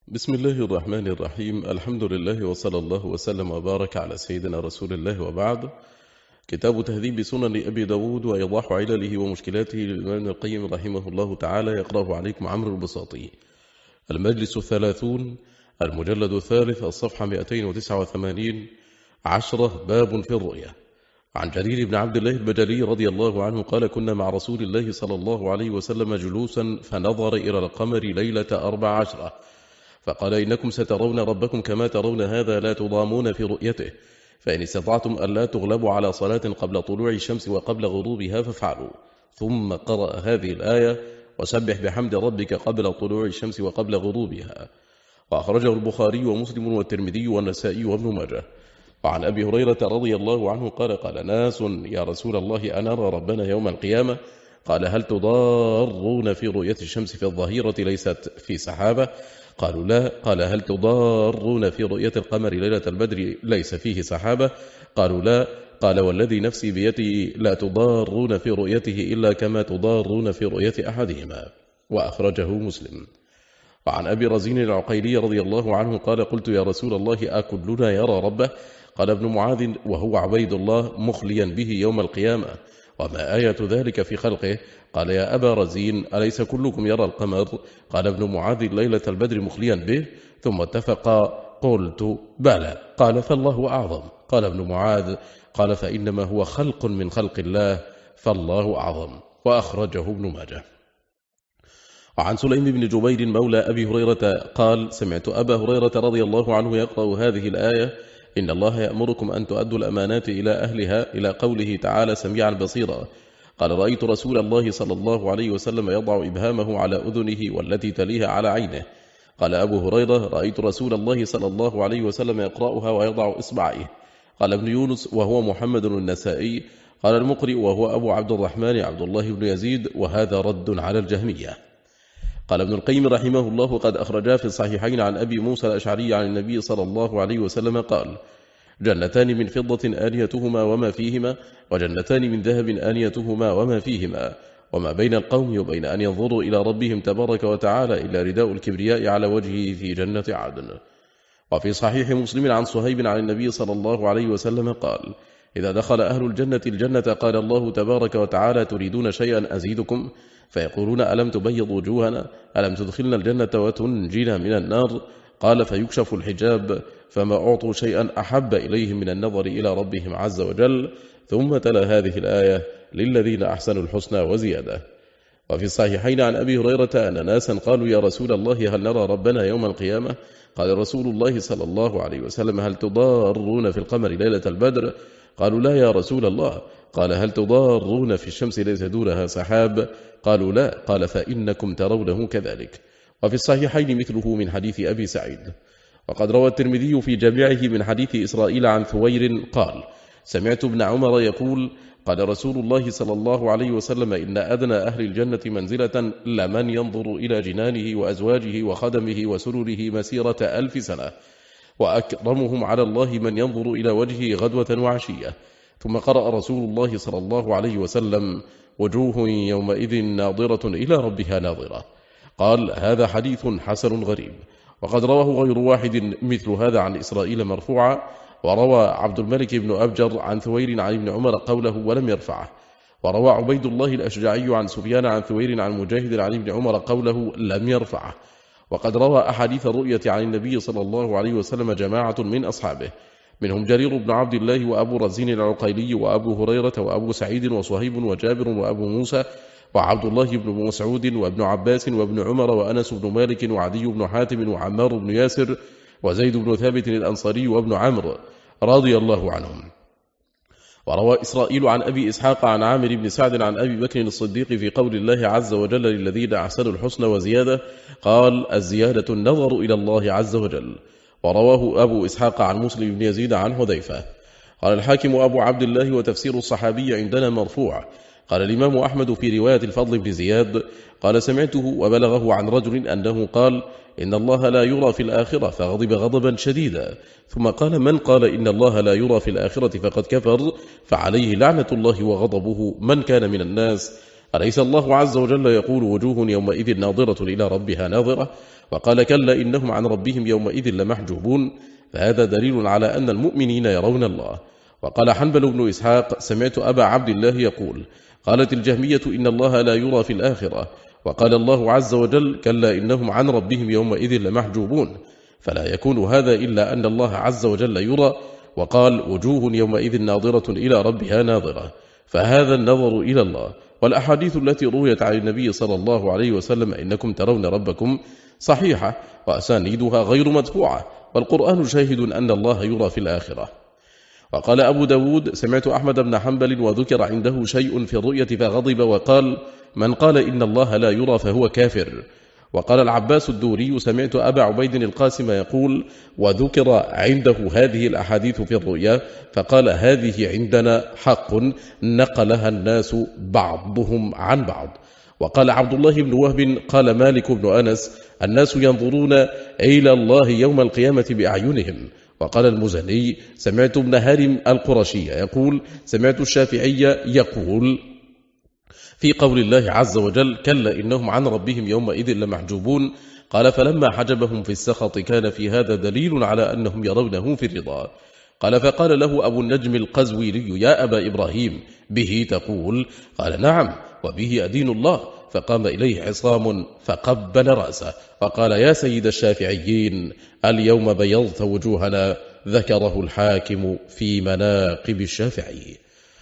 بسم الله الرحمن الرحيم. الحمد لله وصلى الله وسلم وبارك على سيدنا رسول الله، وبعد. كتاب تهذيب سنن أبي داود وإيضاح علله ومشكلاته للإمام ابن القيم رحمه الله تعالى، يقرأه عليكم عمرو البساطي. المجلس 30، المجلد الثالث، الصفحة 289، 10. باب في الرؤيا. عن جرير بن عبد الله البجلي رضي الله عنه قال: كنا مع رسول الله صلى الله عليه وسلم جلوسا، فنظر إلى القمر ليلة 14، فقال: إنكم سترون ربكم كما ترون هذا، لا تضامون في رؤيته، فإن استطعتم ألا تغلبوا على صلاة قبل طلوع الشمس وقبل غروبها فافعلوا. ثم قرأ هذه الآية: وسبح بحمد ربك قبل طلوع الشمس وقبل غروبها. وأخرجه البخاري ومسلم والترمذي والنسائي وابن ماجه. وعن أبي هريرة رضي الله عنه قال: قال ناس: يا رسول الله، أنرى ربنا يوم القيامة؟ قال: هل تضارون في رؤية الشمس في الظهيرة ليست في سحابة؟ قالوا: لا. قال: هل تضارون في رؤية القمر ليلة البدر ليس فيه سحابة؟ قالوا: لا. قال: والذي نفسي بيده لا تضارون في رؤيته إلا كما تضارون في رؤية أحدهما. وأخرجه مسلم. وعن أبي رزين العقيلي رضي الله عنه قال: قلت: يا رسول الله، أكلنا يرى ربه؟ قال ابن معاذ: وهو عبيد الله مخليا به يوم القيامة، وما آية ذلك في خلقه؟ قال: يا أبا رزين، أليس كلكم يرى القمر؟ قال ابن معاذ: ليلة البدر مخليا به؟ ثم اتفقا. قلت: بلى. قال: فالله أعظم. قال ابن معاذ: قال: فإنما هو خلق من خلق الله، فالله أعظم. وأخرجه ابن ماجه. وعن سليم بن جبير مولى أبي هريرة قال: سمعت أبا هريرة رضي الله عنه يقرأ هذه الآية: إن الله يأمركم أن تؤدوا الأمانات إلى أهلها، إلى قوله تعالى: سميعا بصيرا. قال: رأيت رسول الله صلى الله عليه وسلم يضع إبهامه على أذنه والتي تليها على عينه. قال أبو هريرة: رأيت رسول الله صلى الله عليه وسلم يقرأها ويضع إصبعيه. قال ابن يونس وهو محمد النسائي. قال المقرئ وهو أبو عبد الرحمن عبد الله بن يزيد، وهذا رد على الجهمية. قال ابن القيم رحمه الله: قد أخرجا في الصحيحين عن أبي موسى الأشعري عن النبي صلى الله عليه وسلم قال: جنتان من فضة آنيتهما وما فيهما، وجنتان من ذهب آنيتهما وما فيهما، وما بين القوم وبين أن ينظروا إلى ربهم تبارك وتعالى إلا رداء الكبرياء على وجهه في جنة عدن. وفي صحيح مسلم عن صهيب عن النبي صلى الله عليه وسلم قال: إذا دخل أهل الجنة قال الله تبارك وتعالى: تريدون شيئا أزيدكم؟ فيقولون: ألم تبيض وجوهنا؟ ألم تدخلنا الجنة وتنجينا من النار؟ قال: فيكشف الحجاب، فما أعطوا شيئا أحب إليهم من النظر إلى ربهم عز وجل. ثم تلا هذه الآية: للذين أحسنوا الحسنى وزيادة. وفي الصحيحين عن أبي هريرة أن ناسا قالوا: يا رسول الله، هل نرى ربنا يوم القيامة؟ قال رسول الله صلى الله عليه وسلم: هل تضارون في القمر ليلة البدر؟ قالوا: لا يا رسول الله. قال: هل تضارون في الشمس ليس دونها سحاب؟ قالوا: لا. قال: فإنكم ترونه كذلك. وفي الصحيحين مثله من حديث أبي سعيد. وقد روى الترمذي في جامعه من حديث إسرائيل عن ثوير قال: سمعت ابن عمر يقول: قال رسول الله صلى الله عليه وسلم: إن أدنى أهل الجنة منزلة لمن ينظر إلى جنانه وأزواجه وخدمه وسرره مسيرة 1000 سنة، وأكرمهم على الله من ينظر إلى وجهه غدوة وعشية. ثم قرأ رسول الله صلى الله عليه وسلم: وجوه يومئذ ناظرة إلى ربها ناظرة. قال: هذا حديث حسن غريب. وقد رواه غير واحد مثل هذا عن إسرائيل مرفوعا. وروى عبد الملك بن أبجر عن ثوير عن ابن عمر قوله ولم يرفعه. وروى عبيد الله الأشجعي عن سفيان عن ثوير عن مجاهد عن ابن عمر قوله لم يرفعه. وقد روى أحاديث الرؤية عن النبي صلى الله عليه وسلم جماعة من أصحابه، منهم جرير بن عبد الله وأبو رزين العقيلي وأبو هريرة وأبو سعيد وصهيب وجابر وأبو موسى وعبد الله بن مسعود وابن عباس وابن عمر وأنس بن مالك وعدي بن حاتم وعمار بن ياسر وزيد بن ثابت الأنصاري وابن عمرو رضي الله عنهم. وروى إسرائيل عن أبي إسحاق عن عامر بن سعد عن أبي بكر الصديق في قول الله عز وجل: للذين أحسنوا الحسنى وزيادة. قال: الزيادة النظر إلى الله عز وجل. ورواه أبو إسحاق عن مسلم بن يزيد عن حذيفة. قال الحاكم أبو عبد الله: وتفسير الصحابي عندنا مرفوع. قال الإمام أحمد في رواية الفضل بن زياد: قال: سمعته وبلغه عن رجل أنه قال: إن الله لا يرى في الآخرة، فغضب غضبا شديدا. ثم قال: من قال إن الله لا يرى في الآخرة فقد كفر، فعليه لعنة الله وغضبه من كان من الناس. أليس الله عز وجل يقول: وجوه يومئذ ناظرة إلى ربها ناظرة؟ وقال كلا إنهم عن ربهم يومئذ لمحجوبون، فهذا دليل على أن المؤمنين يرون الله. وقال حنبل بن إسحاق سمعت أبا عبد الله يقول قالت الجهمية إن الله لا يرى في الآخرة، وقال الله عز وجل كلا إنهم عن ربهم يومئذ لمحجوبون، فلا يكون هذا إلا أن الله عز وجل يرى، وقال وجوه يومئذ ناظرة إلى ربها ناظرة، فهذا النظر إلى الله. والأحاديث التي رويت عن النبي صلى الله عليه وسلم إنكم ترون ربكم صحيحة وأسانيدها غير مدفوعة، والقرآن شاهد أن الله يرى في الآخرة. وقال أبو داود سمعت أحمد بن حنبل وذكر عنده شيء في الرؤية فغضب وقال من قال إن الله لا يرى فهو كافر. وقال العباس الدوري سمعت أبا عبيد القاسم يقول وذكر عنده هذه الأحاديث في الرؤيا فقال هذه عندنا حق نقلها الناس بعضهم عن بعض. وقال عبد الله بن وهب قال مالك بن أنس الناس ينظرون إلى الله يوم القيامة بأعينهم. وقال المزني سمعت ابن هارم القرشي يقول سمعت الشافعي يقول في قول الله عز وجل كلا إنهم عن ربهم يومئذ لمحجوبون، قال فلما حجبهم في السخط كان في هذا دليل على أنهم يرونه في الرضا. قال فقال له أبو النجم القزويني يا أبا إبراهيم به تقول؟ قال نعم وبه أدين الله. فقام إليه عصام فقبل رأسه وقال يا سيد الشافعيين اليوم بيضت وجوهنا. ذكره الحاكم في مناقب الشافعي.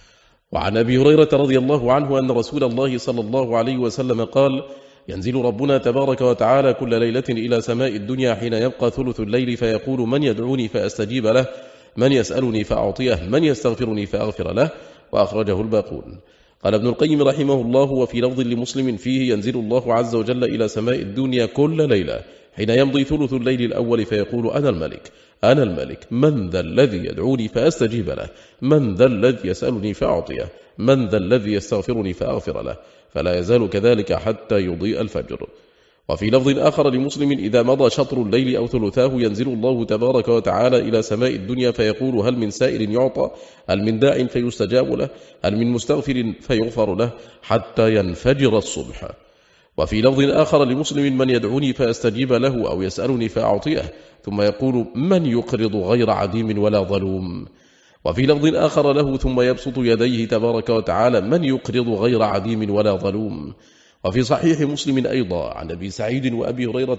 وعن أبي هريرة رضي الله عنه أن رسول الله صلى الله عليه وسلم قال ينزل ربنا تبارك وتعالى كل ليلة إلى سماء الدنيا حين يبقى ثلث الليل فيقول من يدعوني فأستجيب له، من يسألني فأعطيه، من يستغفرني فأغفر له. وأخرجه الباقون. قال ابن القيم رحمه الله وفي لفظ لمسلم فيه ينزل الله عز وجل إلى سماء الدنيا كل ليلة حين يمضي ثلث الليل الأول فيقول أنا الملك أنا الملك، من ذا الذي يدعوني فأستجيب له، من ذا الذي يسألني فأعطيه، من ذا الذي يستغفرني فأغفر له، فلا يزال كذلك حتى يضيء الفجر. وفي لفظ آخر لمسلم إذا مضى شطر الليل أو ثلثاه ينزل الله تبارك وتعالى إلى سماء الدنيا فيقول هل من سائل يعطى، هل من داع فيستجاب له، هل من مستغفر فيغفر له، حتى ينفجر الصبح. وفي لفظ آخر لمسلم من يدعوني فأستجيب له أو يسألني فأعطيه، ثم يقول من يقرض غير عديم ولا ظلوم. وفي لفظ آخر له ثم يبسط يديه تبارك وتعالى من يقرض غير عديم ولا ظلوم. وفي صحيح مسلم أيضا عن أبي سعيد وأبي هريرة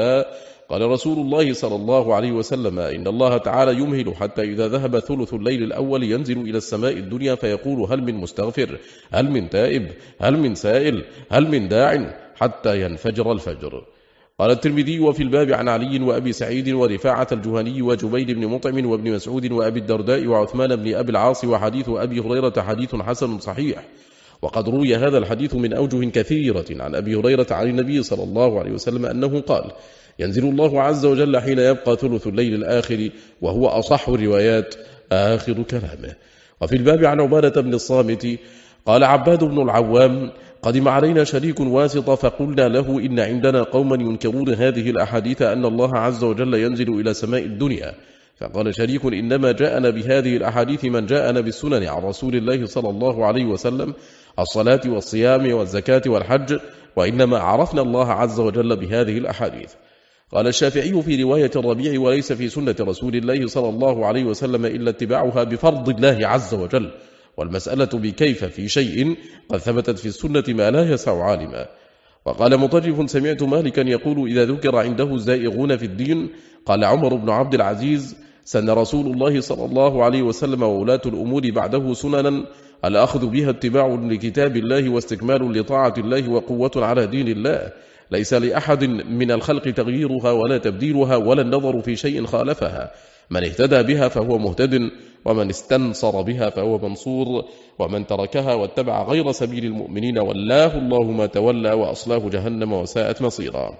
قال رسول الله صلى الله عليه وسلم إن الله تعالى يمهل حتى إذا ذهب ثلث الليل الأول ينزل إلى السماء الدنيا فيقول هل من مستغفر، هل من تائب، هل من سائل، هل من داع، حتى ينفجر الفجر. قال الترمذي وفي الباب عن علي وأبي سعيد ورفاعة الجهني وجبير بن مطعم وابن مسعود وأبي الدرداء وعثمان بن أبي العاص وحديث أبي هريرة حديث حسن صحيح. وقد روي هذا الحديث من أوجه كثيرة عن أبي هريرة عن النبي صلى الله عليه وسلم أنه قال ينزل الله عز وجل حين يبقى ثلث الليل الآخر، وهو أصح الروايات آخر كلامه. وفي الباب عن عبادة بن الصامت قال عباد بن العوام قدم علينا شريك واسطة فقلنا له إن عندنا قوما ينكرون هذه الأحاديث أن الله عز وجل ينزل إلى سماء الدنيا. فقال شريك إنما جاءنا بهذه الأحاديث من جاءنا بالسنن عن رسول الله صلى الله عليه وسلم الصلاة والصيام والزكاة والحج، وإنما عرفنا الله عز وجل بهذه الأحاديث. قال الشافعي في رواية الربيع وليس في سنة رسول الله صلى الله عليه وسلم إلا اتباعها بفرض الله عز وجل، والمسألة بكيف في شيء قد ثبتت في السنة ما لا يسع عالما. وقال مطرف سمعت مالكا يقول إذا ذكر عنده الزائغون في الدين قال عمر بن عبد العزيز سن رسول الله صلى الله عليه وسلم وولاة الأمور بعده سننا الأخذ بها اتباع لكتاب الله واستكمال لطاعة الله وقوة على دين الله، ليس لأحد من الخلق تغييرها ولا تبديلها ولا النظر في شيء خالفها، من اهتدى بها فهو مهتد، ومن استنصر بها فهو منصور، ومن تركها واتبع غير سبيل المؤمنين ولاه الله ما تولى وأصلاه جهنم وساءت مصيرا.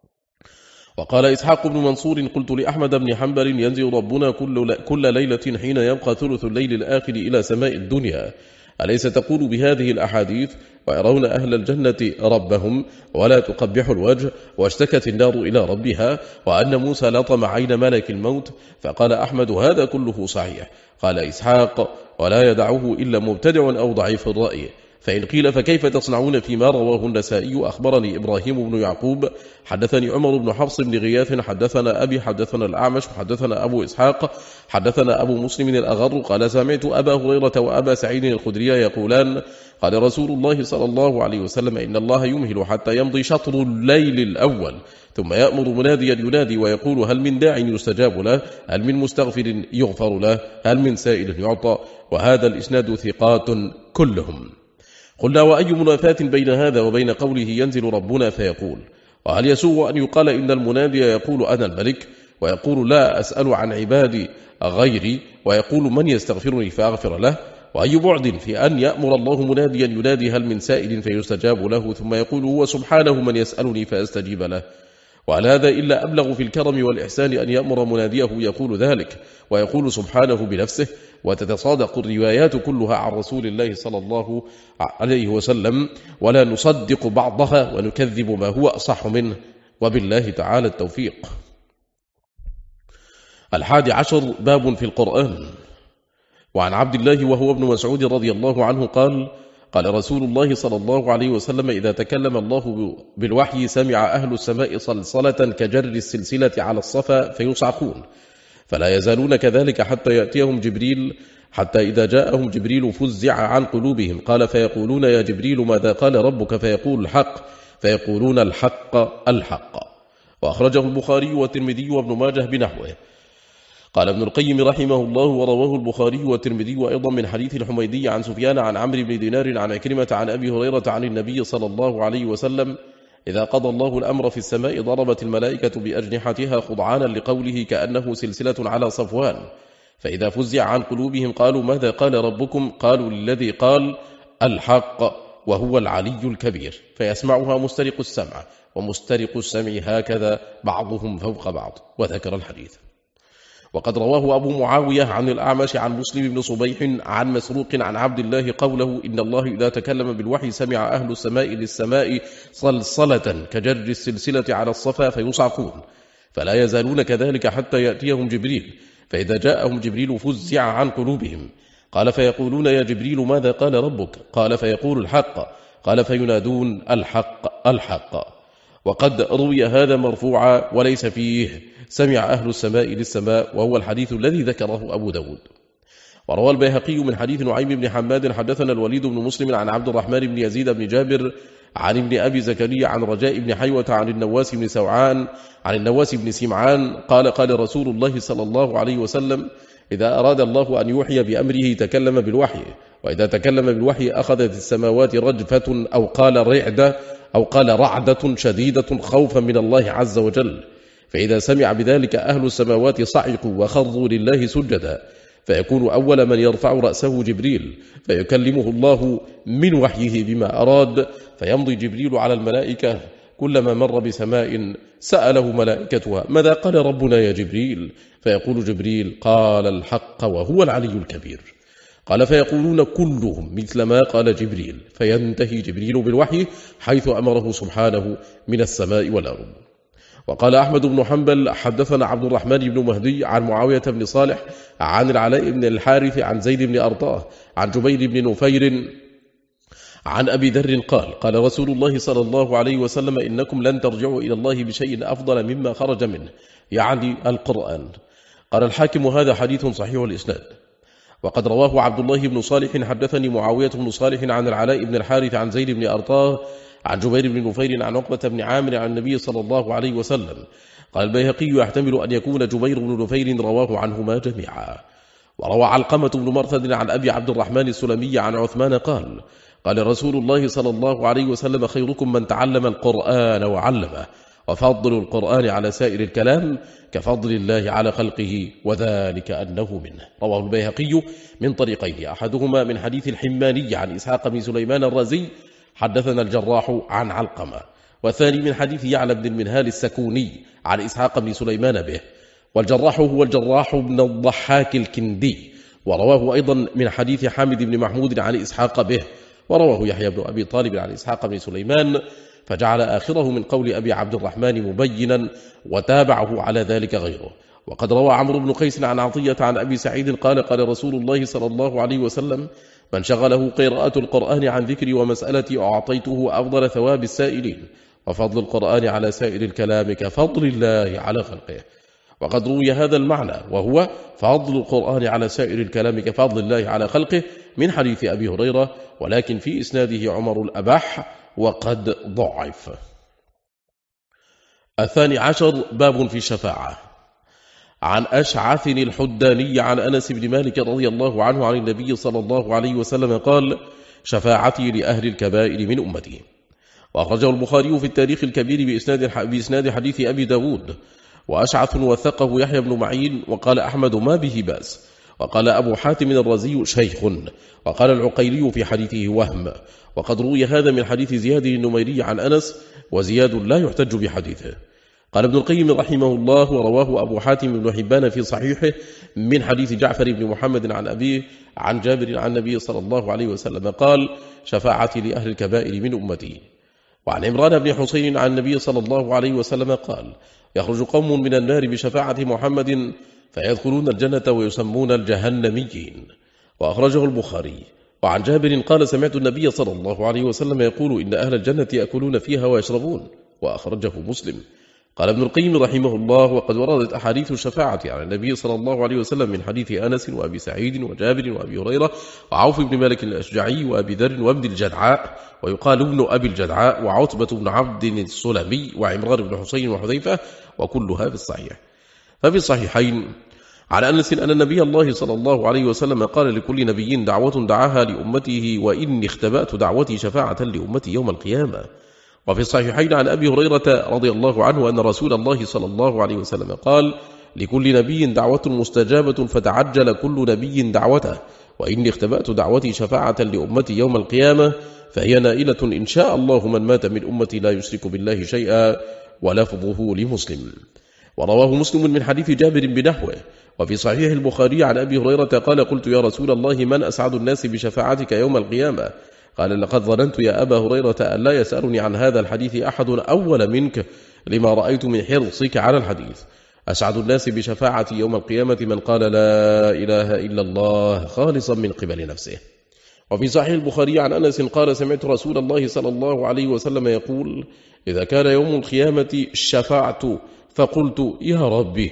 وقال إسحاق بن منصور قلت لأحمد بن حنبل ينزل ربنا كل ليلة حين يبقى ثلث الليل الآخر إلى سماء الدنيا، أليس تقول بهذه الأحاديث ويرون أهل الجنة ربهم ولا تقبح الوجه واشتكت النار إلى ربها، وأن موسى لطم عين ملك الموت؟ فقال أحمد هذا كله صحيح. قال إسحاق ولا يدعه إلا مبتدع أو ضعيف الرأي. فإن قيل فكيف تصنعون فيما رواه النسائي أخبرني إبراهيم بن يعقوب حدثني عمر بن حفص بن غياث حدثنا أبي حدثنا الأعمش حدثنا أبو إسحاق حدثنا أبو مسلم الأغر قال سمعت أبا هريرة وأبا سعيد الخدري يقولان قال رسول الله صلى الله عليه وسلم إن الله يمهل حتى يمضي شطر الليل الأول ثم يأمر مناديا ينادي ويقول هل من داع يستجاب له، هل من مستغفر يغفر له، هل من سائل يعطى. وهذا الإسناد ثقات كلهم. قلنا وأي منافاة بين هذا وبين قوله ينزل ربنا فيقول؟ وهل يسوء أن يقال إن المنادي يقول أنا الملك ويقول لا أسأل عن عبادي غيري ويقول من يستغفرني فأغفر له؟ وأي بعد في أن يأمر الله مناديا ينادي هل من سائل فيستجاب له ثم يقول هو سبحانه من يسألني فأستجيب له؟ وعلى هذا إلا أبلغ في الكرم والإحسان أن يأمر مناديه يقول ذلك ويقول سبحانه بنفسه. وتتصادق الروايات كلها عن رسول الله صلى الله عليه وسلم ولا نصدق بعضها ونكذب ما هو أصح منه، وبالله تعالى التوفيق. 11 باب في القرآن. وعن عبد الله وهو ابن مسعود رضي الله عنه قال قال رسول الله صلى الله عليه وسلم إذا تكلم الله بالوحي سمع أهل السماء صلصلة كجر السلسلة على الصفا فيصعقون، فلا يزالون كذلك حتى يأتيهم جبريل، حتى إذا جاءهم جبريل فزع عن قلوبهم قال فيقولون يا جبريل ماذا قال ربك؟ فيقول الحق، فيقولون الحق الحق. وأخرجه البخاري والترمذي وابن ماجه بنحوه. قال ابن القيم رحمه الله ورواه البخاري والترمذي وأيضا من حديث الحميدي عن سفيان عن عمرو بن دينار عن عكرمة عن أبي هريرة عن النبي صلى الله عليه وسلم إذا قضى الله الأمر في السماء ضربت الملائكة بأجنحتها خضعانا لقوله كأنه سلسلة على صفوان، فإذا فزع عن قلوبهم قالوا ماذا قال ربكم؟ قالوا للذي قال الحق وهو العلي الكبير، فيسمعها مسترق السمع ومسترق السمع هكذا بعضهم فوق بعض. وذكر الحديث. وقد رواه أبو معاوية عن الأعمش عن مسلم بن صبيح عن مسروق عن عبد الله قوله إن الله إذا تكلم بالوحي سمع أهل السماء للسماء صلصلة كجر السلسلة على الصفا فيصعقون، فلا يزالون كذلك حتى يأتيهم جبريل، فإذا جاءهم جبريل فزع عن قلوبهم قال فيقولون يا جبريل ماذا قال ربك؟ قال فيقول الحق، قال فينادون الحق الحق. وقد روي هذا مرفوعا وليس فيه سمع أهل السماء للسماء، وهو الحديث الذي ذكره أبو داود. وروى البيهقي من حديث نعيم بن حماد حدثنا الوليد بن مسلم عن عبد الرحمن بن يزيد بن جابر عن ابن أبي زكريا عن رجاء بن حيوة عن النواس بن سوعان عن النواس بن سمعان قال قال رسول الله صلى الله عليه وسلم إذا أراد الله أن يوحي بأمره تكلم بالوحي، وإذا تكلم بالوحي أخذت السماوات رجفة أو قال رعدة شديدة خوفا من الله عز وجل، فإذا سمع بذلك أهل السماوات صعقوا وخروا لله سجدا، فيكون أول من يرفع رأسه جبريل فيكلمه الله من وحيه بما أراد، فيمضي جبريل على الملائكة كلما مر بسماء سأله ملائكتها ماذا قال ربنا يا جبريل؟ فيقول جبريل قال الحق وهو العلي الكبير. قال فيقولون كلهم مثل ما قال جبريل، فينتهي جبريل بالوحي حيث أمره سبحانه من السماء والأرض. وقال أحمد بن حنبل حدثنا عبد الرحمن بن مهدي عن معاوية بن صالح عن العلاء بن الحارث عن زيد بن أرطاه عن جبير بن نفير عن أبي ذر قال قال رسول الله صلى الله عليه وسلم إنكم لن ترجعوا إلى الله بشيء أفضل مما خرج منه، يعني القرآن. قال الحاكم هذا حديث صحيح الإسناد. وقد رواه عبد الله بن صالح حدثني معاوية بن صالح عن العلاء بن الحارث عن زيد بن أرطاه عن جبير بن نفير عن عقبة بن عامر عن النبي صلى الله عليه وسلم. قال البيهقي يحتمل أن يكون جبير بن نفير رواه عنهما جميعا. وروى علقمة بن مرثد عن أبي عبد الرحمن السلمي عن عثمان قال قال رسول الله صلى الله عليه وسلم خيركم من تعلم القرآن وعلمه، وفضل القرآن على سائر الكلام كفضل الله على خلقه، وذلك أنه منه. رواه البيهقي من طريقين، أحدهما من حديث الحماني عن إسحاق بن سليمان الرازي حدثنا الجراح عن علقمة، والثاني من حديث يعلى بن المنهال السكوني عن إسحاق بن سليمان به، والجراح هو الجراح بن الضحاك الكندي. ورواه أيضا من حديث حامد بن محمود عن إسحاق به، ورواه يحيى بن أبي طالب عن إسحاق بن سليمان، فجعل آخره من قول أبي عبد الرحمن مبينا، وتابعه على ذلك غيره. وقد روى عمرو بن قيس عن عطية عن أبي سعيد قال قال رسول الله صلى الله عليه وسلم من شغله قراءة القرآن عن ذكري ومسألتي أعطيته أفضل ثواب السائلين، وفضل القرآن على سائر الكلام كفضل الله على خلقه. وقد روي هذا المعنى وهو فضل القرآن على سائر الكلام كفضل الله على خلقه من حديث أبي هريرة، ولكن في إسناده عمر الأبح وقد ضعف. 12 باب في الشفاعة. عن أشعث الحداني عن أنس بن مالك رضي الله عنه عن النبي صلى الله عليه وسلم قال شفاعتي لأهل الكبائر من أمتي. وأخرجه البخاري في التاريخ الكبير بإسناد حديث أبي داود. وأشعث وثقه يحيى بن معين وقال أحمد ما به بأس. وقال أبو حاتم الرازي شيخ. وقال العقيلي في حديثه وهم. وقد روي هذا من حديث زياد النميري عن أنس، وزياد لا يحتج بحديثه. قال ابن القيم رحمه الله ورواه أبو حاتم بن حبان في صحيحه من حديث جعفر بن محمد عن أبيه عن جابر عن النبي صلى الله عليه وسلم قال شفاعتي لأهل الكبائر من أمتي. وعن عمران بن حسين عن النبي صلى الله عليه وسلم قال يخرج قوم من النار بشفاعة محمد فيدخلون الجنة ويسمون الجهنميين. وأخرجه البخاري. وعن جابر قال سمعت النبي صلى الله عليه وسلم يقول إن أهل الجنة يأكلون فيها ويشربون. وأخرجه مسلم. قال ابن القيم رحمه الله وقد وردت أحاديث الشفاعة عن النبي صلى الله عليه وسلم من حديث أنس وأبي سعيد وجابر وأبي هريرة وعوف بن مالك الأشجعي وأبي ذر وابن الجدعاء ويقال ابن أبي الجدعاء وعتبة بن عبد السلمي وعمران بن حسين وحذيفة، وكلها في الصحيح. ففي الصحيحين عن أنس أن النبي الله صلى الله عليه وسلم قال لكل نبي دعوة دعاها لأمته وإني اختبأت دعوتي شفاعة لأمتي يوم القيامة. وفي الصحيحين عن أبي هريرة رضي الله عنه أن رسول الله صلى الله عليه وسلم قال لكل نبي دعوة مستجابة فتعجل كل نبي دعوته، وإني اختبأت دعوتي شفاعة لأمتي يوم القيامة فهي نائلة إن شاء الله من مات من أمتي لا يشرك بالله شيئا، ولفظه لمسلم. ورواه مسلم من حديث جابر بنحوه. وفي صحيح البخاري عن أبي هريرة قال قلت يا رسول الله من أسعد الناس بشفاعتك يوم القيامة؟ قال لقد ظننت يا أبا هريرة أن لا يسألني عن هذا الحديث أحد أول منك لما رأيت من حرصك على الحديث. أسعد الناس بشفاعتي يوم القيامة من قال لا إله إلا الله خالصا من قبل نفسه. وفي صحيح البخاري عن أنس قال سمعت رسول الله صلى الله عليه وسلم يقول إذا كان يوم القيامة شفعت فقلت يا ربي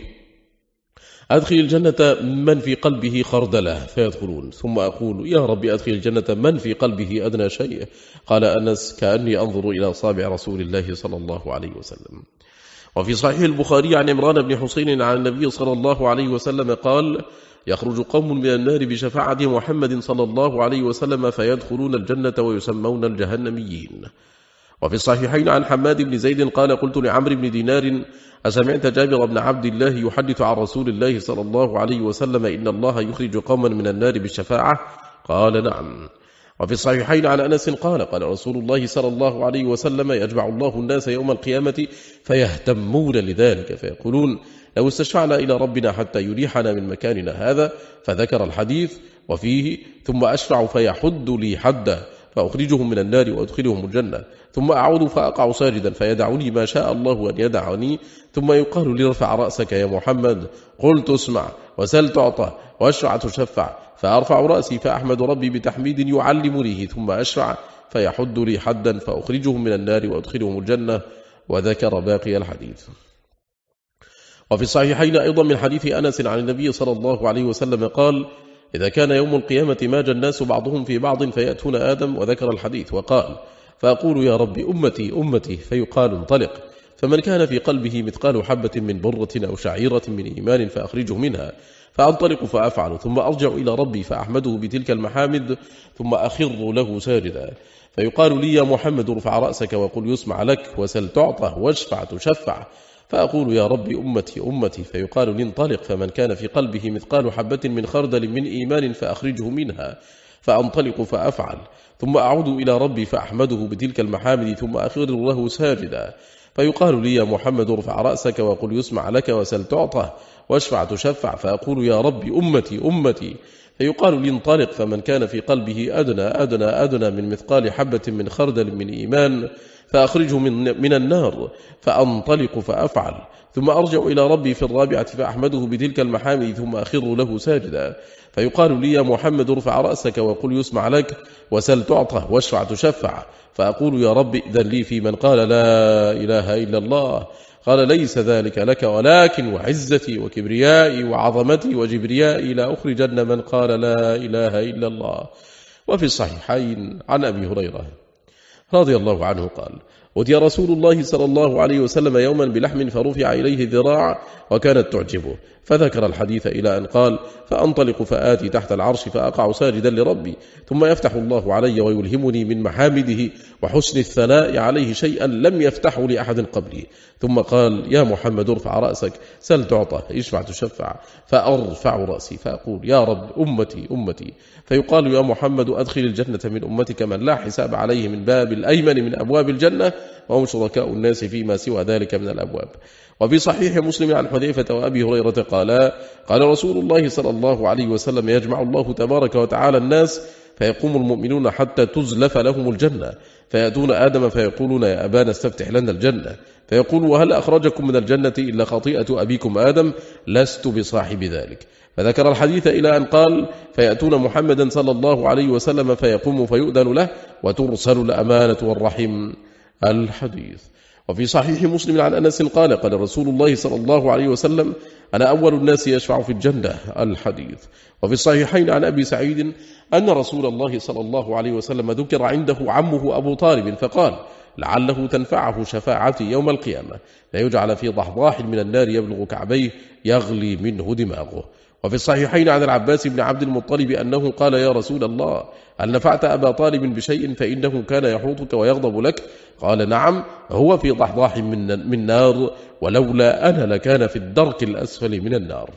أدخل الجنة من في قلبه خردلة فيدخلون، ثم أقول يا رب أدخل الجنة من في قلبه أدنى شيء. قال أنس كأني أنظر إلى أصابع رسول الله صلى الله عليه وسلم. وفي صحيح البخاري عن عمران بن حسين عن النبي صلى الله عليه وسلم قال يخرج قوم من النار بشفاعة محمد صلى الله عليه وسلم فيدخلون الجنة ويسمون الجهنميين. وفي الصحيحين عن حماد بن زيد قال قلت لعمرو بن دينار أسمعت جابر بن عبد الله يحدث عن رسول الله صلى الله عليه وسلم إن الله يخرج قوما من النار بالشفاعة؟ قال نعم. وفي الصحيحين عن أنس قال قال رسول الله صلى الله عليه وسلم يجمع الله الناس يوم القيامة فيهتمون لذلك فيقولون لو استشفعنا إلى ربنا حتى يريحنا من مكاننا هذا، فذكر الحديث وفيه ثم أشفع فيحد لي حدا فأخرجهم من النار وأدخلهم الجنة، ثم أعود فأقع ساجدا فيدعني ما شاء الله أن يدعني، ثم يقال لي ارفع رأسك يا محمد، قلت اسمع وسل تعطى واشفع تشفع، فأرفع رأسي فأحمد ربي بتحميد يعلمنيه، ثم أشفع فيحد لي حدا فأخرجهم من النار وأدخلهم الجنة، وذكر باقي الحديث. وفي الصحيحين أيضا من حديث أنس عن النبي صلى الله عليه وسلم قال إذا كان يوم القيامة ماج الناس بعضهم في بعض فيأتون آدم، وذكر الحديث وقال فأقول يا رب أمتي أمتي، فيقال انطلق، فمن كان في قلبه مثقال حبة من برة أو شعيرة من إيمان فأخرجه منها، فأنطلق فأفعل، ثم أرجع إلى ربي فأحمده بتلك المحامد، ثم أخر له ساجدا، فيقال لي يا محمد ارفع رأسك وقل يسمع لك وسل تعطى واشفع تشفع، فأقول يا رب أمتي أمتي، فيقال لي انطلق، فمن كان في قلبه مثقال حبة من خردل من إيمان فأخرجه منها، فأنطلق فأفعل، ثم أعود إلى ربي فأحمده بتلك المحامد، ثم أخر له ساجدا، فيقال لي يا محمد ارفع رأسك وقل يسمع لك وسل تعطى واشفع تشفع، فأقول يا رب أمتي أمتي، فيقال لي انطلق، فمن كان في قلبه أدنى من مثقال حبة من خردل من إيمان فأخرجه من النار، فأنطلق فأفعل، ثم أرجع إلى ربي في الرابعة فأحمده بتلك المحامد، ثم أخر له ساجدا، فيقال لي: يا محمد ارفع رأسك وقل يسمع لك، وسل تعطى، واشفع تشفع. فأقول: يا رب إذن لي في من قال لا إله إلا الله. قال: ليس ذلك لك، ولكن وعزتي وكبريائي وعظمتي وجبريائي لا أخرجن من قال لا إله إلا الله. وفي الصحيحين عن أبي هريرة رضي الله عنه قال: أتي رسول الله صلى الله عليه وسلم يوما بلحم فرفع إليه ذراع وكانت تعجبه، فذكر الحديث إلى أن قال: فأنطلق فآتي تحت العرش فأقع ساجدا لربي، ثم يفتح الله علي ويلهمني من محامده وحسن الثناء عليه شيئا لم يفتحه لأحد قبلي. ثم قال: يا محمد ارفع رأسك، سل تعطى، اشفع تشفع. فأرفع رأسي فأقول: يا رب أمتي أمتي. فيقال: يا محمد أدخل الجنة من أمتك من لا حساب عليه من باب الأيمن من أبواب الجنة، وهم شركاء الناس فيما سوى ذلك من الأبواب. وفي صحيح مسلم عن حذيفة وأبي هريرة قال رسول الله صلى الله عليه وسلم: يجمع الله تبارك وتعالى الناس فيقوم المؤمنون حتى تزلف لهم الجنة، فيأتون آدم فيقولون: يا أبانا استفتح لنا الجنة، فيقول: وهل أخرجكم من الجنة إلا خطيئة أبيكم آدم؟ لست بصاحب ذلك. فذكر الحديث إلى أن قال: فيأتون محمدا صلى الله عليه وسلم فيقوم فيؤذن له وترسل الأمانة والرحم. الحديث. وفي صحيح مسلم عن أنس قال رسول الله صلى الله عليه وسلم: أنا أول الناس يشفع في الجنة. الحديث. وفي الصحيحين عن أبي سعيد أن رسول الله صلى الله عليه وسلم ذكر عنده عمه أبو طالب فقال: لعله تنفعه شفاعتي يوم القيامة، فيجعل في ضحضاح من النار يبلغ كعبيه يغلي منه دماغه. وفي الصحيحين عن العباس بن عبد المطلب أنه قال: يا رسول الله، هل نفعت أبا طالب بشيء فإنه كان يحوطك ويغضب لك؟ قال: نعم، هو في ضحضاح من نار، ولولا أنا لكان في الدرك الأسفل من النار.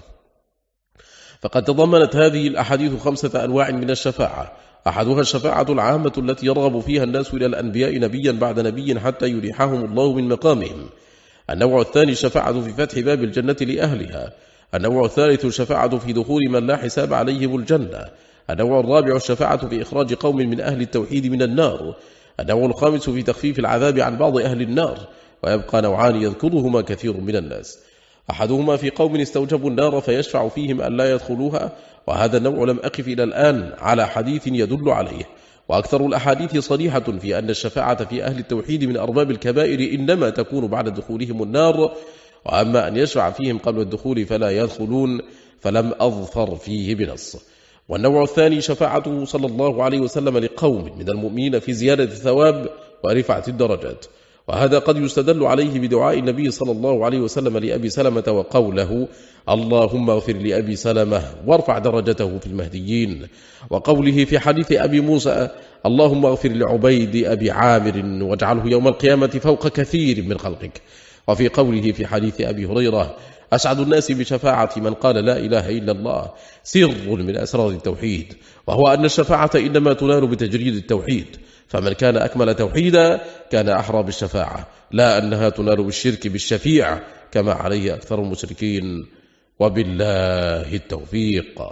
فقد تضمنت هذه الأحاديث 5 أنواع من الشفاعة. أحدها الشفاعة العامة التي يرغب فيها الناس إلى الأنبياء نبيا بعد نبي حتى يريحهم الله من مقامهم. النوع الثاني الشفاعة في فتح باب الجنة لأهلها. النوع الثالث الشفاعة في دخول من لا حساب عليهم الجنة. النوع الرابع الشفاعة في إخراج قوم من أهل التوحيد من النار. النوع الخامس في تخفيف العذاب عن بعض أهل النار. ويبقى نوعان يذكرهما كثير من الناس. أحدهما في قوم استوجبوا النار فيشفع فيهم أن لا يدخلوها، وهذا النوع لم أقف إلى الآن على حديث يدل عليه، وأكثر الأحاديث صريحة في أن الشفاعة في أهل التوحيد من أرباب الكبائر إنما تكون بعد دخولهم النار، وأما أن يشفع فيهم قبل الدخول فلا يدخلون، فلم أظفر فيه بنص. والنوع الثاني شفاعته صلى الله عليه وسلم لقوم من المؤمنين في زيادة الثواب ورفعة الدرجات، وهذا قد يستدل عليه بدعاء النبي صلى الله عليه وسلم لأبي سلمة وقوله: اللهم اغفر لأبي سلمة وارفع درجته في المهديين، وقوله في حديث أبي موسى: اللهم اغفر لعبيد أبي عامر واجعله يوم القيامة فوق كثير من خلقك، وفي قوله في حديث أبي هريرة: أسعد الناس بشفاعة من قال لا إله إلا الله، سر من أسرار التوحيد، وهو أن الشفاعة إنما تنال بتجريد التوحيد، فمن كان أكمل توحيدا كان أحرى بالشفاعة، لا أنها تنال بالشرك بالشفيع كما عليه أكثر المشركين، وبالله التوفيق.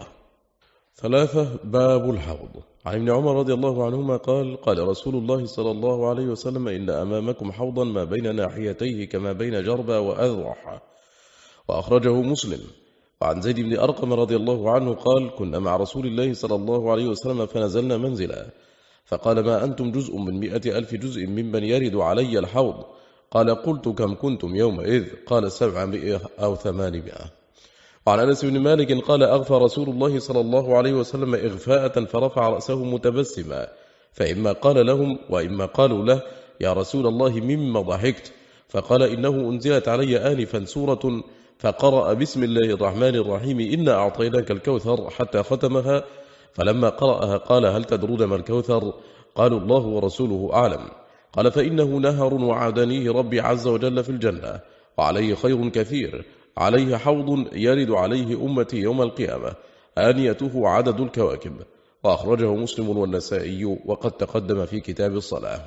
3. باب الحوض. عن ابن عمر رضي الله عنهما قال رسول الله صلى الله عليه وسلم: إن أمامكم حوضا ما بين ناحيتيه كما بين جربى وأذرح، وأخرجه مسلم. وعن زيد بن أرقم رضي الله عنه قال: كنا مع رسول الله صلى الله عليه وسلم فنزلنا منزلا، فقال: ما أنتم جزء من 100,000 جزء ممن يرد علي الحوض. قال: قلت: كم كنتم يومئذ؟ قال: 700 أو 800. وعن أنس بن مالك قال: أغفى رسول الله صلى الله عليه وسلم إغفاءة فرفع رأسه متبسما، فإما قال لهم وإما قالوا له: يا رسول الله مما ضحكت؟ فقال: إنه أنزلت علي آنفا سورة فقرأ بسم الله الرحمن الرحيم إنا أعطيناك الكوثر حتى ختمها، فلما قرأها قال: هل تدرون ما الكوثر؟ قالوا: الله ورسوله أعلم. قال: فإنه نهر وعدنيه ربي عز وجل في الجنة، وعليه خير كثير، عليه حوض يرد عليه أمتي يوم القيامة، آنيته عدد الكواكب. وأخرجه مسلم والنسائي وقد تقدم في كتاب الصلاة.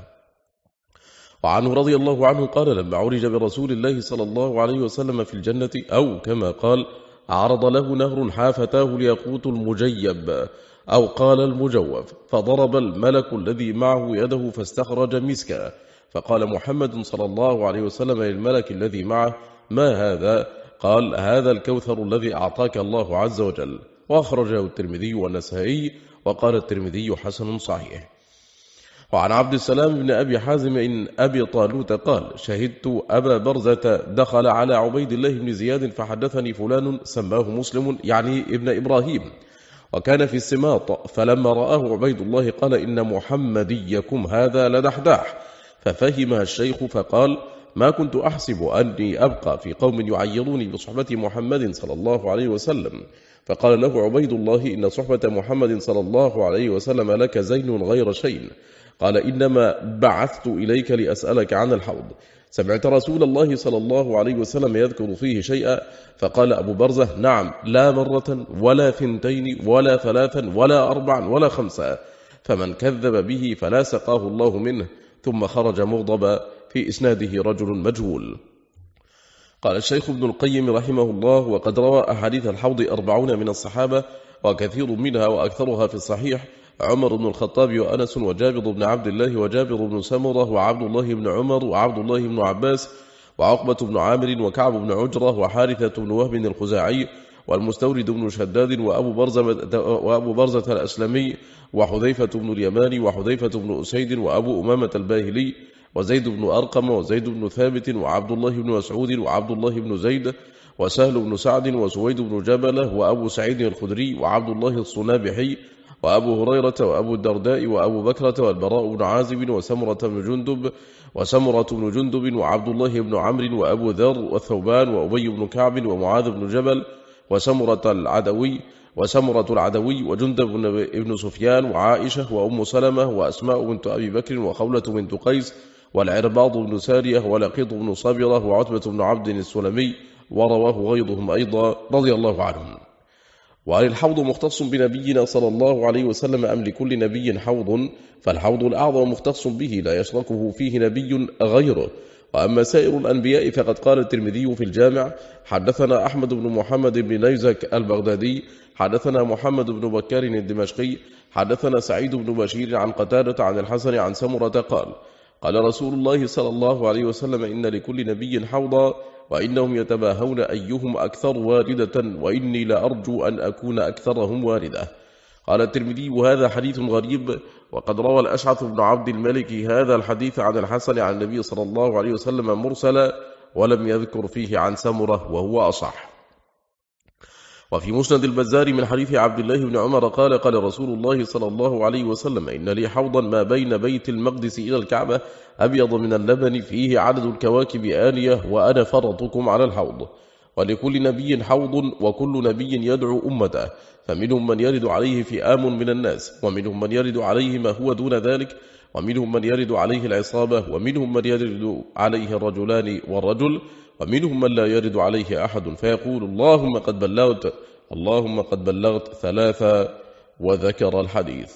وعنه رضي الله عنه قال: لما عرج برسول الله صلى الله عليه وسلم في الجنة، أو كما قال: عرض له نهر حافتاه الياقوت المجيب، أو قال المجوف، فضرب الملك الذي معه يده فاستخرج مسكا، فقال محمد صلى الله عليه وسلم للملك الذي معه: ما هذا؟ قال: هذا الكوثر الذي أعطاك الله عز وجل. وأخرجه الترمذي والنسائي، وقال الترمذي: حسن صحيح. وعن عبد السلام بن أبي حازم إن أبي طالوت قال: شهدت أبا برزة دخل على عبيد الله بن زياد فحدثني فلان سماه مسلم يعني ابن إبراهيم، وكان في السماط، فلما رآه عبيد الله قال: إن محمديكم هذا لدحداح. ففهمها الشيخ فقال: ما كنت أحسب أني أبقى في قوم يعيروني بصحبة محمد صلى الله عليه وسلم. فقال له عبيد الله: إن صحبة محمد صلى الله عليه وسلم لك زين غير شيء. قال: إنما بعثت إليك لأسألك عن الحوض، سمعت رسول الله صلى الله عليه وسلم يذكر فيه شيئا؟ فقال أبو برزة: نعم، لا مرة ولا ثنتين ولا ثلاثا ولا أربعا ولا خمسا، فمن كذب به فلا سقاه الله منه. ثم خرج مغضبا، في إسناده رجل مجهول. قال الشيخ ابن القيم رحمه الله: وقد روى أحاديث الحوض 40 من الصحابة، وكثير منها وأكثرها في الصحيح: عمر بن الخطاب وأنس وجابر بن عبد الله وجابر بن سمرة وعبد الله بن عمر وعبد الله بن عباس وعقبة بن عامر وكعب بن عجرة وحارثة بن وهب الخزاعي والمستورد بن شداد وأبو برزة الأسلمي وحذيفة بن اليمان وحذيفة بن أسيد وأبو أمامة الباهلي وزيد بن أرقم وزيد بن ثابت وعبد الله بن مسعود وعبد الله بن زيد وسهل بن سعد وسويد بن جبلة وأبو سعيد الخدري وعبد الله الصنابحي وأبو هريرة وأبو الدرداء وأبو بكرة والبراء بن عازب وسمرة بن جندب وعبد الله بن عمرو وأبو ذر وثوبان وأبي بن كعب ومعاذ بن جبل وسمرة العدوي وجندب بن سفيان وعائشة وأم سلمة وأسماء بنت أبي بكر وخولة بنت قيس والعرباض بن سارية ولقيط بن صابرة وعتبة بن عبد السلمي، ورواه غيرهم أيضا رضي الله عنهم. وهل الحوض مختص بنبينا صلى الله عليه وسلم أم لكل نبي حوض؟ فالحوض الأعظم مختص به لا يشركه فيه نبي غيره. وأما سائر الأنبياء فقد قال الترمذي في الجامع: حدثنا أحمد بن محمد بن نيزك البغدادي حدثنا محمد بن بكار الدمشقي حدثنا سعيد بن بشير عن قتادة عن الحسن عن سمرة قال: قال رسول الله صلى الله عليه وسلم: إن لكل نبي حوضا، وإنهم يتباهون أيهم أكثر واردة، وإني لأرجو أن أكون أكثرهم واردة. قال الترمذي: وهذا حديث غريب. وقد روى الأشعث بن عبد الملك هذا الحديث عن الحسن عن النبي صلى الله عليه وسلم مرسلا، ولم يذكر فيه عن سمرة، وهو أصح. وفي مسند البزار من حديث عبد الله بن عمر قال: قال رسول الله صلى الله عليه وسلم: إن لي حوضا ما بين بيت المقدس إلى الكعبة أبيض من اللبن فيه عدد الكواكب آنية، وأنا فرطكم على الحوض. ولكل نبي حوض، وكل نبي يدعو أمته، فمنهم من يرد عليه فئام من الناس، ومنهم من يرد عليه ما هو دون ذلك، ومنهم من يرد عليه العصابة، ومنهم من يرد عليه الرجلان والرجل، ومنهم من لا يرد عليه أحد، فيقول: اللهم قد بلغت 3، وذكر الحديث.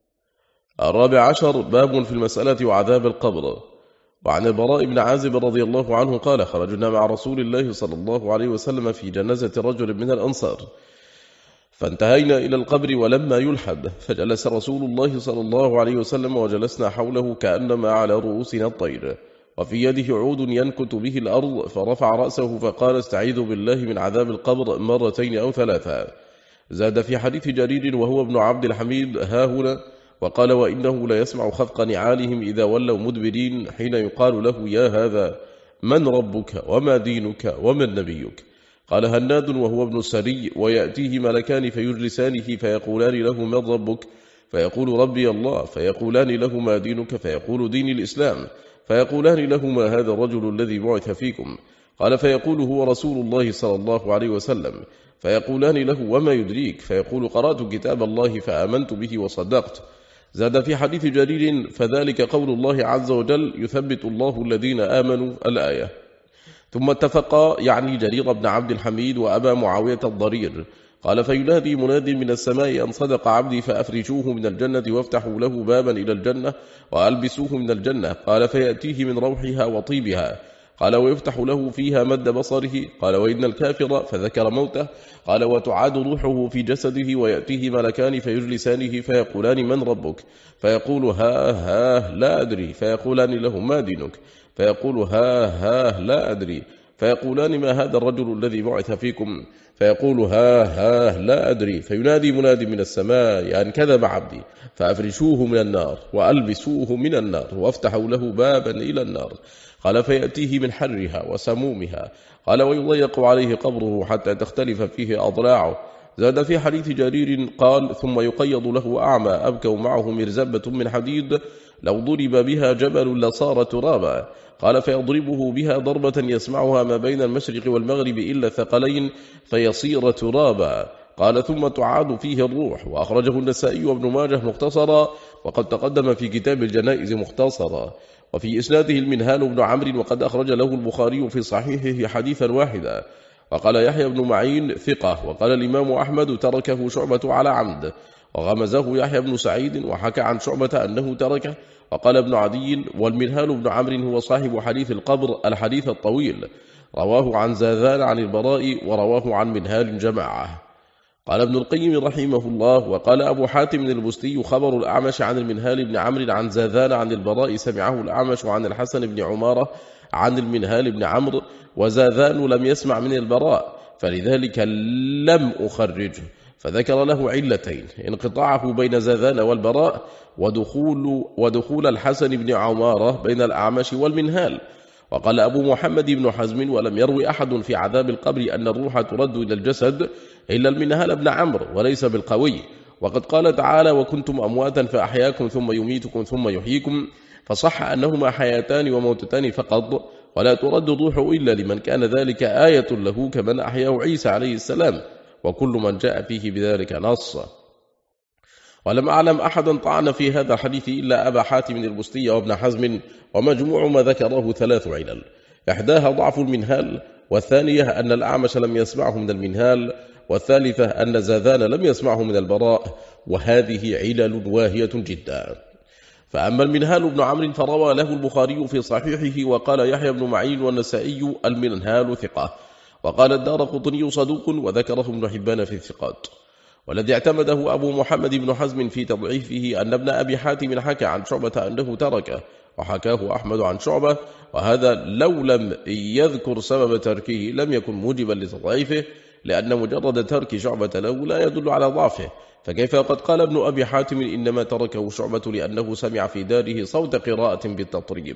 14 باب في المسألة وعذاب القبر. وعن البراء بن عازب رضي الله عنه قال: خرجنا مع رسول الله صلى الله عليه وسلم في جنازة رجل من الأنصار، فانتهينا إلى القبر ولما يلحد، فجلس رسول الله صلى الله عليه وسلم وجلسنا حوله كأنما على رؤوسنا الطير، وفي يده عود ينكت به الأرض، فرفع رأسه فقال: استعيذ بالله من عذاب القبر 2 أو 3. زاد في حديث جرير وهو ابن عبد الحميد هاهنا، وقال: وإنه لا يسمع خفق نعالهم إذا ولوا مدبرين، حين يقال له: يا هذا من ربك وما دينك ومن نبيك؟ قال هناد وهو ابن السري: ويأتيه ملكان فيجلسانه فيقولان له: من ربك؟ فيقول: ربي الله. فيقولان له: ما دينك؟ فيقول: ديني الإسلام. فيقولان له: ما هذا الرجل الذي بعث فيكم؟ قال: فيقول: هو رسول الله صلى الله عليه وسلم. فيقولان له: وما يدريك؟ فيقول: قرأت كتاب الله فآمنت به وصدقت. زاد في حديث جرير: فذلك قول الله عز وجل: يثبت الله الذين آمنوا، الآية. ثم اتفقا، يعني جرير بن عبد الحميد وأبا معاوية الضرير. قال: فينادي مناد من السماء أن صدق عبدي، فأفرجوه من الجنة وافتحوا له بابا إلى الجنة وألبسوه من الجنة. قال: فيأتيه من روحها وطيبها. قال ويفتح له فيها مد بصره. قال وإن الكافر، فذكر موته. قال وتعاد روحه في جسده ويأتيه ملكان فيجلسانه فيقولان من ربك؟ فيقول ها لا أدري. فيقولان له ما دينك؟ فيقول ها لا أدري. فيقولان ما هذا الرجل الذي بعث فيكم؟ فيقول ها لا أدري. فينادي مناد من السماء يعني كذب عبدي، فأفرشوه من النار وألبسوه من النار وافتحوا له بابا إلى النار. قال فيأتيه من حرها وسمومها. قال ويضيق عليه قبره حتى تختلف فيه أضلاعه. زاد في حديث جرير قال ثم يقيض له أعمى أبكوا معه مرزبة من حديد لو ضرب بها جبل لصار ترابا. قال فيضربه بها ضربة يسمعها ما بين المشرق والمغرب إلا ثقلين فيصير ترابا. قال ثم تعاد فيه الروح. وأخرجه النسائي وابن ماجه مختصرا، وقد تقدم في كتاب الجنائز مختصرا. وفي إسناده المنهال بن عمرو، وقد أخرج له البخاري في صحيحه حديثا واحدا. وقال يحيى بن معين ثقة. وقال الإمام أحمد تركه شعبة على عمد، وغمزه يحيى بن سعيد وحكى عن شعبة أنه تركه. وقال ابن عدي والمنهال بن عمرو هو صاحب حديث القبر الحديث الطويل، رواه عن زاذان عن البراء ورواه عن منهال جماعة. قال ابن القيم رحمه الله وقال أبو حاتم البستي خبر الأعمش عن المنهال بن عمرو عن زاذان عن البراء سمعه الأعمش عن الحسن بن عمارة عن المنهال بن عمرو، وزاذان لم يسمع من البراء فلذلك لم أخرجه. فذكر له علتين: انقطاعه بين زاذان والبراء، ودخول الحسن بن عمارة بين الأعمش والمنهال. وقال أبو محمد بن حزم ولم يروي أحد في عذاب القبر أن الروح ترد إلى الجسد إلا المنهال بن عمرو وليس بالقوي. وقد قال تعالى وكنتم أمواتا فأحياكم ثم يميتكم ثم يحييكم، فصح أنهما حياتان وموتتان فقط، ولا ترد الروح إلا لمن كان ذلك آية له كمن أحياه عيسى عليه السلام، وكل من جاء فيه بذلك نص. ولم أعلم أحدا طعن في هذا الحديث إلا أبا حاتم البستي وابن حزم، ومجموع ما ذكره 3 علل: إحداها ضعف المنهال، والثانية أن الأعمش لم يسمعه من المنهال، والثالثة أن زاذان لم يسمعه من البراء، وهذه علل واهية جدا. فأما المنهال بن عمرو فروى له البخاري في صحيحه، وقال يحيى بن معين والنسائي المنهال ثقة، وقال الدارقطني صدوق، وذكره ابن حبان في الثقات. والذي اعتمده أبو محمد بن حزم في تضعيفه أن ابن أبي حاتم حكى عن شعبة أنه تركه، وحكاه أحمد عن شعبة، وهذا لو لم يذكر سبب تركه لم يكن موجبا لتضعيفه، لأن مجرد ترك شعبة له لا يدل على ضعفه. فكيف قد قال ابن أبي حاتم إنما تركه شعبة لأنه سمع في داره صوت قراءة بالتطريب.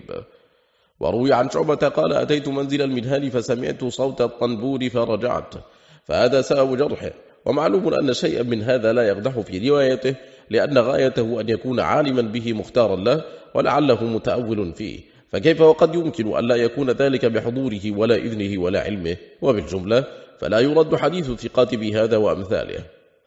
وروي عن شعبة قال أتيت منزل المنهال فسمعت صوت الطنبور فرجعت، فهذا سبب جرحه. ومعلوم أن شيئا من هذا لا يقدح في روايته، لأن غايته أن يكون عالما به مختارا له، ولعله متأول فيه، فكيف وقد يمكن أن لا يكون ذلك بحضوره ولا إذنه ولا علمه. وبالجملة فلا يرد حديث الثقات بهذا وأمثاله.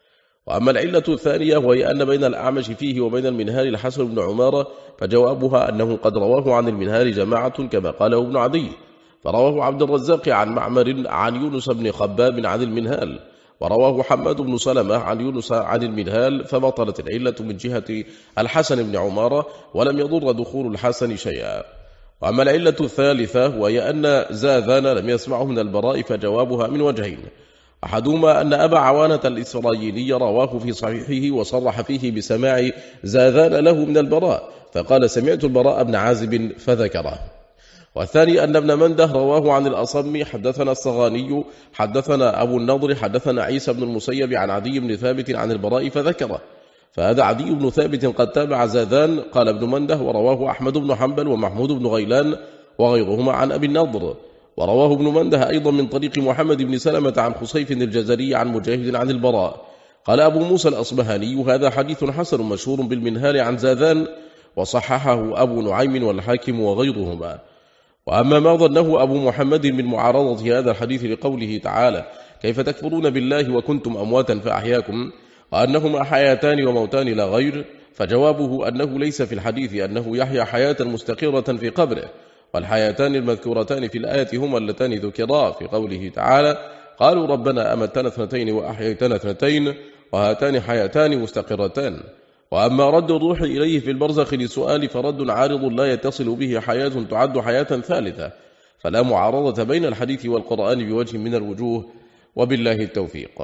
وأما العلة الثانية وهي أن بين الأعمش فيه وبين المنهال الحسن بن عمارة، فجوابها أنه قد رواه عن المنهال جماعة كما قاله ابن عدي، فرواه عبد الرزاق عن معمر عن يونس بن خباب عن المنهال، ورواه حماد بن سلمة عن يونس عن المنهال، فبطلت العلة من جهة الحسن بن عمارة، ولم يضر دخول الحسن شيئا. وأما العلة الثالثة وهي أن زاذان لم يسمعه من البراء، فجوابها من وجهين: أحدهما أن أبا عوانة الإسرائيلي رواه في صحيحه وصرح فيه بسماع زاذان له من البراء، فقال سمعت البراء بن عازب فذكره. والثاني أن ابن منده رواه عن الأصم حدثنا الصغاني حدثنا أبو النضر حدثنا عيسى بن المسيب عن عدي بن ثابت عن البراء فذكره، فهذا عدي بن ثابت قد تابع زاذان. قال ابن منده ورواه أحمد بن حنبل ومحمود بن غيلان وغيرهما عن أبي النضر. ورواه ابن منده أيضا من طريق محمد بن سلمة عن خصيف الجزري عن مجاهد عن البراء. قال أبو موسى الأصبهاني هذا حديث حسن مشهور بالمنهال عن زاذان، وصححه أبو نعيم والحاكم وغيرهما. وأما ما ظنه أبو محمد من معارضة هذا الحديث لقوله تعالى كيف تكفرون بالله وكنتم أمواتا فأحياكم، وأنهما حياتان وموتان لا غير، فجوابه أنه ليس في الحديث أنه يحيا حياة مستقرة في قبره، والحياتان المذكورتان في الآية هما اللتان ذكرا في قوله تعالى قالوا ربنا أمتنا 2 وأحييتنا 2 وهاتان حياتان مستقرتان. وأما رد الروح إليه في البرزخ لسؤال فرد عارض لا يتصل به حياة تعد حياة ثالثة، فلا معارضة بين الحديث والقرآن بوجه من الوجوه، وبالله التوفيق.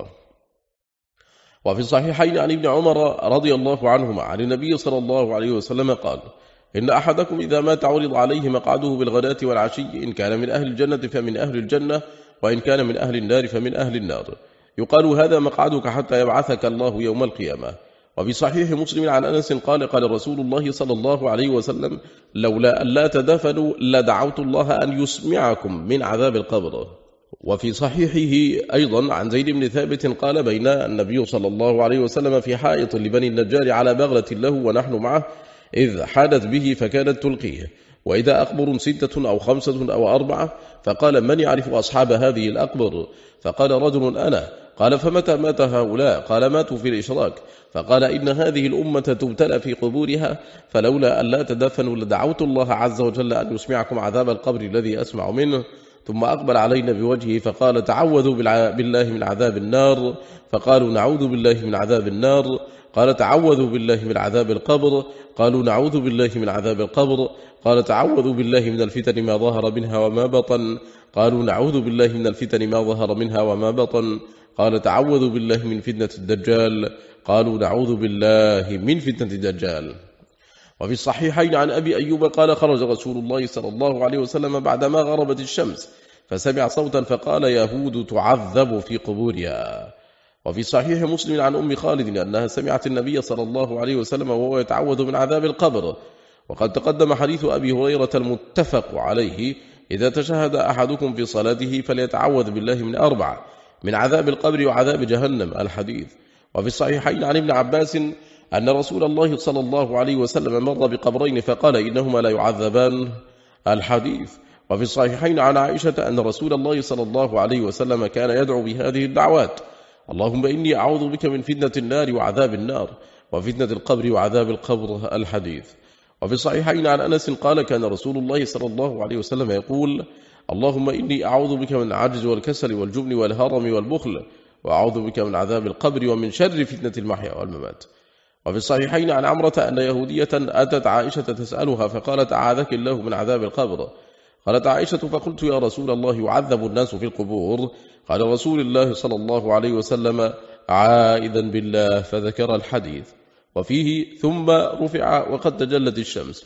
وفي الصحيحين عن ابن عمر رضي الله عنهما عن النبي صلى الله عليه وسلم قال: إن أحدكم إذا مات عرض عليه مقعده بالغداة والعشي، إن كان من أهل الجنة فمن أهل الجنة، وإن كان من أهل النار فمن أهل النار، يقال: هذا مقعدك حتى يبعثك الله يوم القيامة. وفي صحيح مسلم عن أنس قال: قال رسول الله صلى الله عليه وسلم: لولا أن لا تدفنوا لدعوت الله أن يسمعكم من عذاب القبر. وفي صحيحه أيضا عن زيد بن ثابت قال: بين النبي صلى الله عليه وسلم في حائط لبني النجار على بغلة له ونحن معه، إذ حادت به فكانت تلقيه، وإذا أقبر 6 أو 5 أو 4، فقال: من يعرف أصحاب هذه الأقبر؟ فقال رجل: أنا. قال: فمتى مات هؤلاء؟ قال: ماتوا في الإشراك. فقال: إن هذه الأمة تبتلى في قبورها، فلولا أن لا تدفنوا لدعوت الله عز وجل أن يسمعكم عذاب القبر الذي أسمع منه. ثم أقبل علينا بوجهه فقال: تعوذوا بالله من عذاب النار. فقالوا: نعوذ بالله من عذاب النار. قال: تعوذوا بالله من عذاب القبر. قالوا: نعوذ بالله من عذاب القبر. قال: تعوذوا بالله من الفتن ما ظهر منها وما بطن. قالوا: نعوذ بالله من الفتن ما ظهر منها وما بطن. قال: تعوذوا بالله من فتنة الدجال. قالوا: نعوذ بالله من فتنة الدجال. وفي الصحيحين عن أبي أيوب قال: خرج رسول الله صلى الله عليه وسلم بعدما غربت الشمس، فسمع صوتا فقال: يهود تعذب في قبورها. وفي صحيح مسلم عن أم خالد أنها سمعت النبي صلى الله عليه وسلم وهو يتعوذ من عذاب القبر. وقد تقدم حديث أبي هريرة المتفق عليه: إذا تشهد أحدكم في صلاته فليتعوذ بالله من 4: من عذاب القبر وعذاب جهنم، الحديث. وفي الصحيحين عن ابن عباس أن رسول الله صلى الله عليه وسلم مر بقبرين فقال: إنهما لا يعذبان، الحديث. وفي الصحيحين عن عائشة أن رسول الله صلى الله عليه وسلم كان يدعو بهذه الدعوات: اللهم إني أعوذ بك من فتنة النار وعذاب النار، وفتنة القبر وعذاب القبر، الحديث. وفي الصحيحين عن أنس قال: كان رسول الله صلى الله عليه وسلم يقول: اللهم إني أعوذ بك من العجز والكسل والجبن والهرم والبخل، وأعوذ بك من عذاب القبر ومن شر فتنة المحيا والممات. وفي الصحيحين عن عمرة أن يهودية أتت عائشة تسألها فقالت: أعاذك الله من عذاب القبر. قالت عائشة: فقلت: يا رسول الله، يعذب الناس في القبور؟ قال رسول الله صلى الله عليه وسلم: عائذا بالله، فذكر الحديث. وفيه: ثم رفع وقد تجلت الشمس،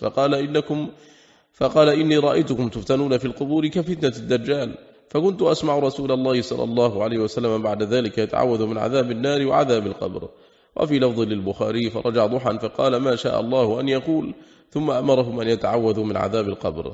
فقال: إني رأيتكم تفتنون في القبور كفتنة الدجال، فكنت أسمع رسول الله صلى الله عليه وسلم بعد ذلك يتعوذ من عذاب النار وعذاب القبر. وفي لفظ للبخاري: فرجع ضحى فقال: ما شاء الله أن يقول، ثم أمرهم أن يتعوذوا من عذاب القبر.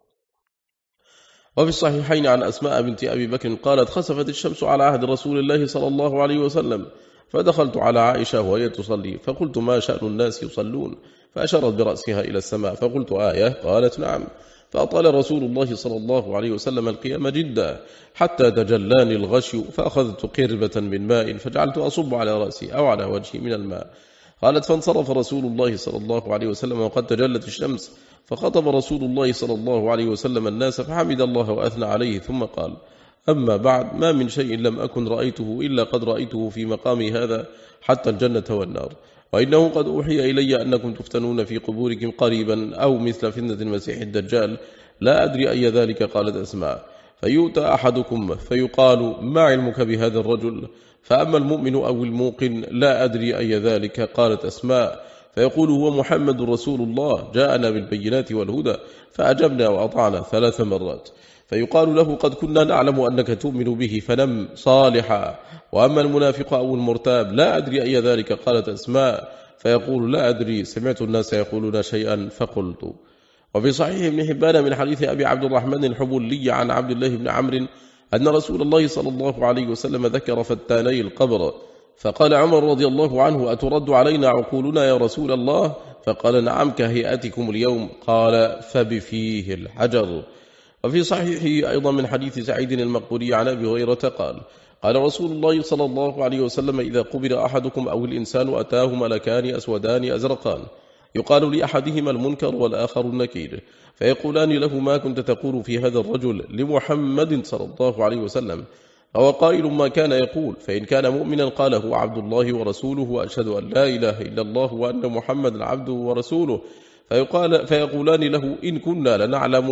وفي الصحيحين عن أسماء بنت أبي بكر قالت: خسفت الشمس على عهد رسول الله صلى الله عليه وسلم، فدخلت على عائشة وهي تصلي، فقلت: ما شأن الناس يصلون؟ فأشرت برأسها إلى السماء، فقلت: آية؟ قالت: نعم. فأطال رسول الله صلى الله عليه وسلم القيام جدا حتى تجلاني الغشي، فأخذت قربة من ماء فجعلت أصب على رأسي أو على وجهي من الماء. قالت: فانصرف رسول الله صلى الله عليه وسلم وقد تجلت الشمس، فخطب رسول الله صلى الله عليه وسلم الناس فحمد الله وأثنى عليه، ثم قال: أما بعد، ما من شيء لم أكن رأيته إلا قد رأيته في مقامي هذا، حتى الجنة والنار. وإنه قد أوحي إلي أنكم تفتنون في قبوركم قريبا، أو مثل فتنة المسيح الدجال، لا أدري أي ذلك. قالت أسماء: فيؤتى أحدكم فيقال: ما علمك بهذا الرجل؟ فأما المؤمن أو الموقن لا أدري أي ذلك. قالت أسماء: فيقول: هو محمد رسول الله، جاءنا بالبينات والهدى، فأجبنا وأطعنا 3 مرات. فيقال له: قد كنا نعلم أنك تؤمن به، فنم صالحا. وأما المنافق أو المرتاب لا أدري أي ذلك. قالت أسماء: فيقول: لا أدري، سمعت الناس يقولون شيئا فقلت. وفي صحيح ابن حبان من حديث أبي عبد الرحمن الحبولي عن عبد الله بن عمرو أن رسول الله صلى الله عليه وسلم ذكر فتاني القبر، فقال عمر رضي الله عنه: أترد علينا عقولنا يا رسول الله؟ فقال: نعم، كهيئتكم اليوم. قال: فبفيه الحجر. وفي صحيحه أيضا من حديث سعيد المقبوري عن أبي هريرة قال: قال رسول الله صلى الله عليه وسلم: إذا قبر أحدكم أو الإنسان أتاه ملكان أسودان أزرقان، يقال لأحدهما المنكر والآخر النكير، فيقولان له: ما كنت تقول في هذا الرجل لمحمد صلى الله عليه وسلم؟ هو قائل ما كان يقول، فإن كان مؤمنا قال: هو عبد الله ورسوله، وأشهد أن لا إله إلا الله وأن محمد عبده ورسوله. فيقولان له: إن كنا لنعلم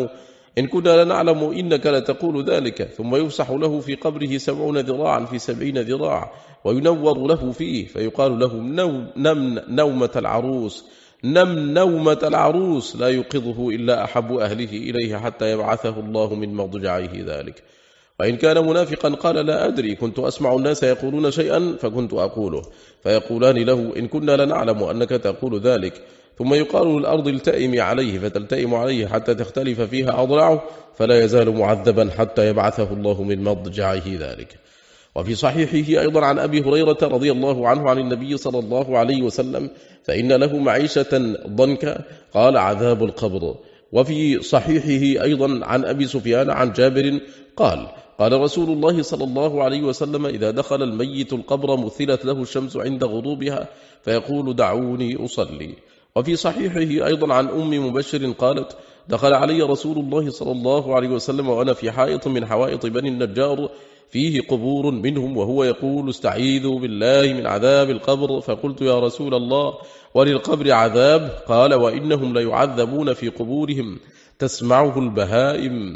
إن كنا لنعلم إنك لتقول ذلك. ثم يفسح له في قبره 70 ذراعا في 70 ذراع وينور له فيه، فيقال له نم نومة العروس، نم نومة العروس، لا يوقظه إلا أحب أهله إليه حتى يبعثه الله من مضجعه ذلك. وإن كان منافقا قال لا أدري، كنت أسمع الناس يقولون شيئا فكنت أقوله، فيقولان له إن كنا لنعلم أنك تقول ذلك. ثم يقال للأرض التئمي عليه، فتلتئم عليه حتى تختلف فيها أضلاعه، فلا يزال معذبا حتى يبعثه الله من مضجعه ذلك. وفي صحيحه أيضا عن أبي هريرة رضي الله عنه عن النبي صلى الله عليه وسلم: فإن له معيشة ضنكا، قال عذاب القبر. وفي صحيحه أيضا عن أبي سفيان عن جابر قال: قال رسول الله صلى الله عليه وسلم: إذا دخل الميت القبر مثلت له الشمس عند غروبها، فيقول دعوني أصلي. وفي صحيحه أيضا عن أم مبشر قالت: دخل علي رسول الله صلى الله عليه وسلم وأنا في حائط من حوائط بني النجار فيه قبور منهم، وهو يقول: استعيذوا بالله من عذاب القبر. فقلت: يا رسول الله، وللقبر عذاب؟ قال: وإنهم ليعذبون في قبورهم تسمعه البهائم.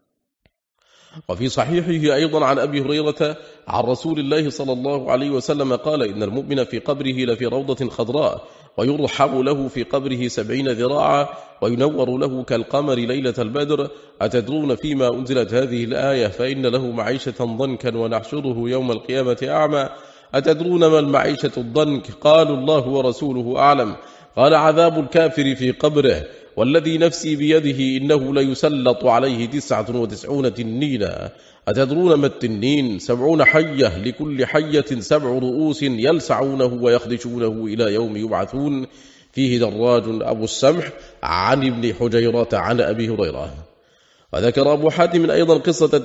وفي صحيحه أيضا عن أبي هريرة عن رسول الله صلى الله عليه وسلم قال: إن المؤمن في قبره لفي روضة خضراء، ويرحب له في قبره 70 ذراعا، وينور له كالقمر ليلة البدر. أتدرون فيما أنزلت هذه الآية؟ فإن له معيشة ضنكا ونحشره يوم القيامة أعمى. أتدرون ما المعيشة الضنك؟ قالوا: الله ورسوله أعلم. قال: عذاب الكافر في قبره، والذي نفسي بيده إنه ليسلط عليه 99 تنينا. أتدرون ما التنين؟ 70 حية، لكل حية 7 رؤوس، يلسعونه ويخدشونه إلى يوم يبعثون. فيه دراج أبو السمح عن ابن حجيرة عن أبي هريرة. وذكر أبو حاتم أيضا قصة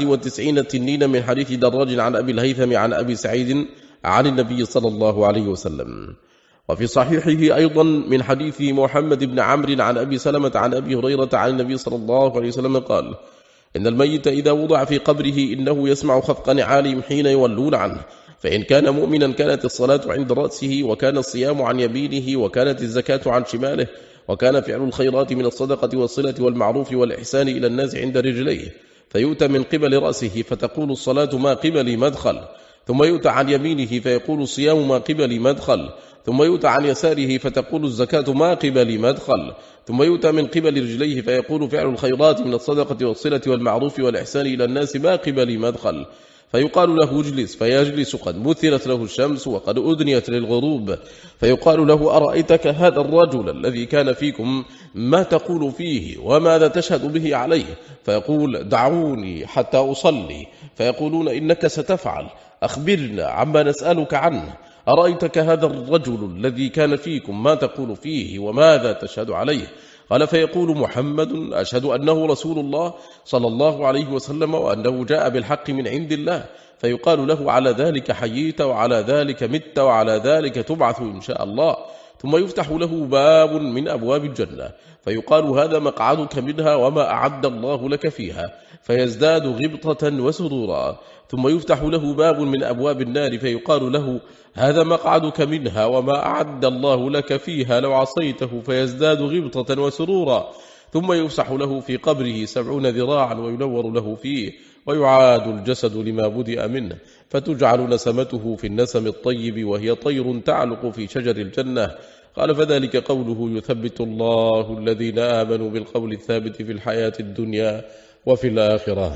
99 تنين من حديث دراج عن أبي الهيثم عن أبي سعيد عن النبي صلى الله عليه وسلم. وفي صحيحه أيضا من حديث محمد بن عمرو عن أبي سلمة عن أبي هريرة عن النبي صلى الله عليه وسلم قال: إن الميت إذا وضع في قبره إنه يسمع خفق نعالهم حين يولون عنه، فإن كان مؤمنا كانت الصلاة عند رأسه، وكان الصيام عن يمينه، وكانت الزكاة عن شماله، وكان فعل الخيرات من الصدقة والصلة والمعروف والإحسان إلى الناس عند رجليه، فيؤتى من قبل رأسه فتقول الصلاة ما قبل مدخل، ثم يؤتى عن يمينه فيقول الصيام ما قبل مدخل، ثم يؤتى عن يساره فتقول الزكاة ما قبل مدخل، ثم يؤتى من قبل رجليه فيقول فعل الخيرات من الصدقة والصلة والمعروف والإحسان إلى الناس ما قبل مدخل، فيقال له اجلس، فيجلس قد مثلت له الشمس وقد أدنيت للغروب، فيقال له: أرأيتك هذا الرجل الذي كان فيكم ما تقول فيه وماذا تشهد به عليه؟ فيقول: دعوني حتى أصلي. فيقولون: إنك ستفعل، أخبرنا عما نسألك عنه. أرأيتك هذا الرجل الذي كان فيكم ما تقول فيه وماذا تشهد عليه؟ قال: فيقول محمد: أشهد أنه رسول الله صلى الله عليه وسلم، وأنه جاء بالحق من عند الله. فيقال له: على ذلك حييت، وعلى ذلك مت، وعلى ذلك تبعث إن شاء الله. ثم يفتح له باب من أبواب الجنة، فيقال: هذا مقعدك منها وما أعد الله لك فيها، فيزداد غبطة وسرورا. ثم يفتح له باب من أبواب النار، فيقال له: هذا مقعدك منها وما أعد الله لك فيها لو عصيته، فيزداد غبطة وسرورا. ثم يفسح له في قبره 70 ذراعا وينور له فيه، ويعاد الجسد لما بدأ منه، فتجعل نسمته في النسم الطيب، وهي طير تعلق في شجر الجنة. قال: فذلك قوله: يثبت الله الذين آمنوا بالقول الثابت في الحياة الدنيا وفي الآخرة.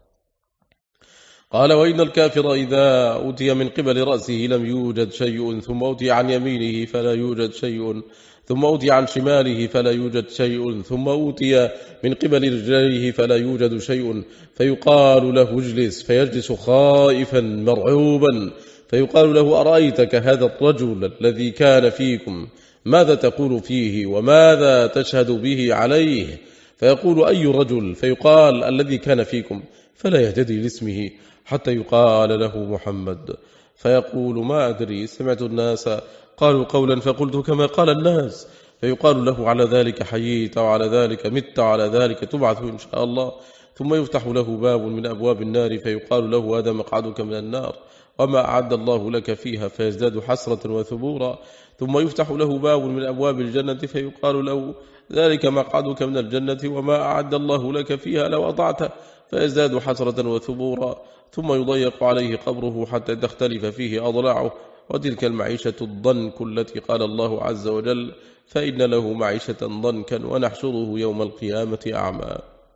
قال: وإن الكافر إذا أوتي من قبل رأسه لم يوجد شيء، ثم أوتي عن يمينه فلا يوجد شيء، ثم أوتي عن شماله فلا يوجد شيء، ثم أوتي من قبل رجليه فلا يوجد شيء، فيقال له: اجلس، فيجلس خائفا مرعوبا، فيقال له: أرأيتك هذا الرجل الذي كان فيكم ماذا تقول فيه وماذا تشهد به عليه؟ فيقول: أي رجل؟ فيقال: الذي كان فيكم، فلا يهتدي لاسمه حتى يقال له محمد، فيقول: ما أدري، سمعت الناس قالوا قولا فقلت كما قال الناس. فيقال له: على ذلك حييت، وعلى ذلك مت، وعلى ذلك تبعث إن شاء الله. ثم يفتح له باب من أبواب النار فيقال له هذا مقعدك من النار وما أعد الله لك فيها فيزداد حسرة وثبورا. ثم يفتح له باب من أبواب الجنة فيقال له ذلك مقعدك من الجنة وما أعد الله لك فيها لو أطعته فيزداد حسرة وثبورا. ثم يضيق عليه قبره حتى تختلف فيه أضلاعه، وتلك المعيشة الضنك التي قال الله عز وجل فإن له معيشة ضنكا ونحشره يوم القيامة أعمى.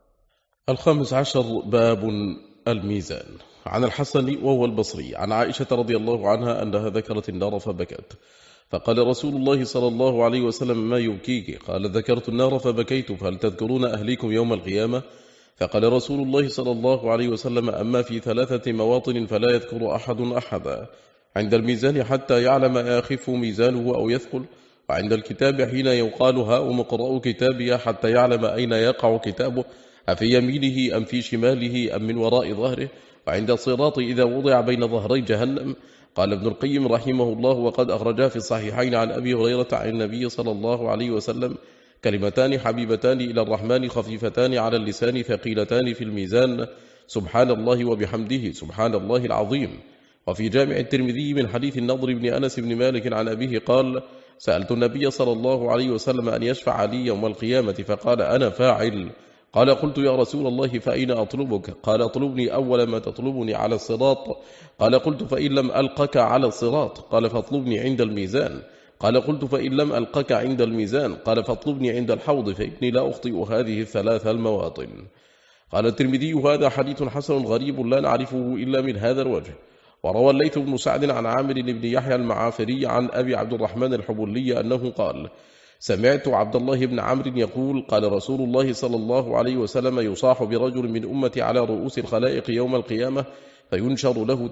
15 باب الميزان. عن الحسن وهو البصري عن عائشة رضي الله عنها أنها ذكرت النار فبكت، فقال رسول الله صلى الله عليه وسلم ما يبكيك؟ قال ذكرت النار فبكيت، فهل تذكرون أهليكم يوم القيامة؟ فقال رسول الله صلى الله عليه وسلم أما في 3 مواطن فلا يذكر أحد أحدا: عند الميزان حتى يعلم آخف ميزانه أو يثقل، وعند الكتاب حين يقال هاؤم اقرءوا كتابي حتى يعلم أين يقع كتابه أفي يمينه أم في شماله أم من وراء ظهره، وعند الصراط إذا وضع بين ظهري جهنم. قال ابن القيم رحمه الله وقد أخرجا في الصحيحين عن أبي هريرة عن النبي صلى الله عليه وسلم: كلمتان حبيبتان إلى الرحمن خفيفتان على اللسان ثقيلتان في الميزان، سبحان الله وبحمده سبحان الله العظيم. وفي جامع الترمذي من حديث النضر بن أنس بن مالك عن أبيه قال: سألت النبي صلى الله عليه وسلم أن يشفع لي يوم القيامة فقال: أنا فاعل. قال: قلت يا رسول الله فأين أطلبك؟ قال: اطلبني أول ما تطلبني على الصراط. قال: قلت فإن لم ألقك على الصراط؟ قال: فاطلبني عند الميزان. قال: قلت فإن لم ألقك عند الميزان؟ قال: فاطلبني عند الحوض فإني لا أخطئ هذه 3 المواطن. قال الترمذي: هذا حديث حسن غريب لا نعرفه إلا من هذا الوجه. وروى الليث بن سعد عن عامر بن يحيى المعافري عن أبي عبد الرحمن الحبلي أنه قال: سمعت عبد الله بن عمرو يقول: قال رسول الله صلى الله عليه وسلم: يصاح برجل من أمتي على رؤوس الخلائق يوم القيامة فينشر له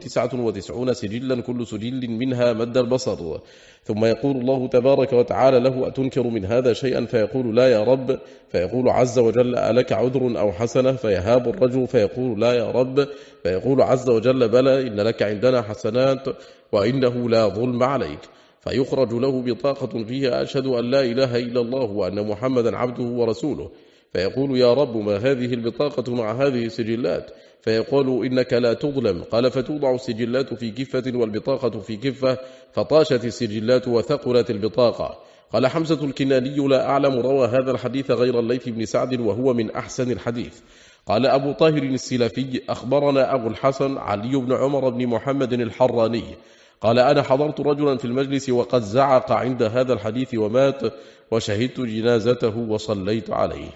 99 سجلا كل سجل منها مد البصر، ثم يقول الله تبارك وتعالى له: أتنكر من هذا شيئا؟ فيقول: لا يا رب. فيقول عز وجل: ألك عذر أو حسنة؟ فيهاب الرجل فيقول: لا يا رب. فيقول عز وجل: بلى، إن لك عندنا حسنات وإنه لا ظلم عليك. فيخرج له بطاقة فيها: أشهد أن لا إله إلا الله وأن محمدا عبده ورسوله. فيقول: يا رب، ما هذه البطاقة مع هذه السجلات؟ فيقول: إنك لا تظلم. قال: فتوضع السجلات في كفة والبطاقة في كفة، فطاشت السجلات وثقلت البطاقة. قال حمزة الكناني: لا أعلم روى هذا الحديث غير الليث بن سعد وهو من أحسن الحديث. قال أبو طاهر السلفي: أخبرنا أبو الحسن علي بن عمر بن محمد الحراني قال: أنا حضرت رجلا في المجلس وقد زعق عند هذا الحديث ومات، وشهدت جنازته وصليت عليه.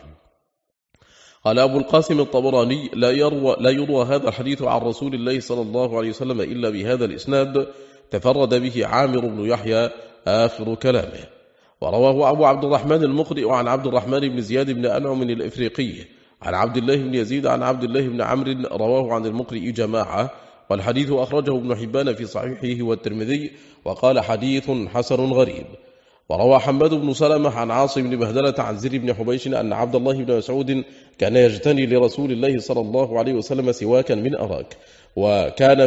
قال أبو القاسم الطبراني: لا يروى هذا الحديث عن رسول الله صلى الله عليه وسلم إلا بهذا الإسناد، تفرد به عامر بن يحيى آخر كلامه. ورواه أبو عبد الرحمن المقرئ عن عبد الرحمن بن زياد بن أنعم الإفريقي عن عبد الله بن يزيد عن عبد الله بن عمرو، رواه عن المقرئ جماعة، والحديث أخرجه ابن حبان في صحيحه والترمذي، وقال: حديث حسن غريب. وروى حماد بن سلمة عن عاصم بن بهدلة عن زر بن حبيش أن عبد الله بن مسعود كان يجتني لرسول الله صلى الله عليه وسلم سواكا من أراك، وكان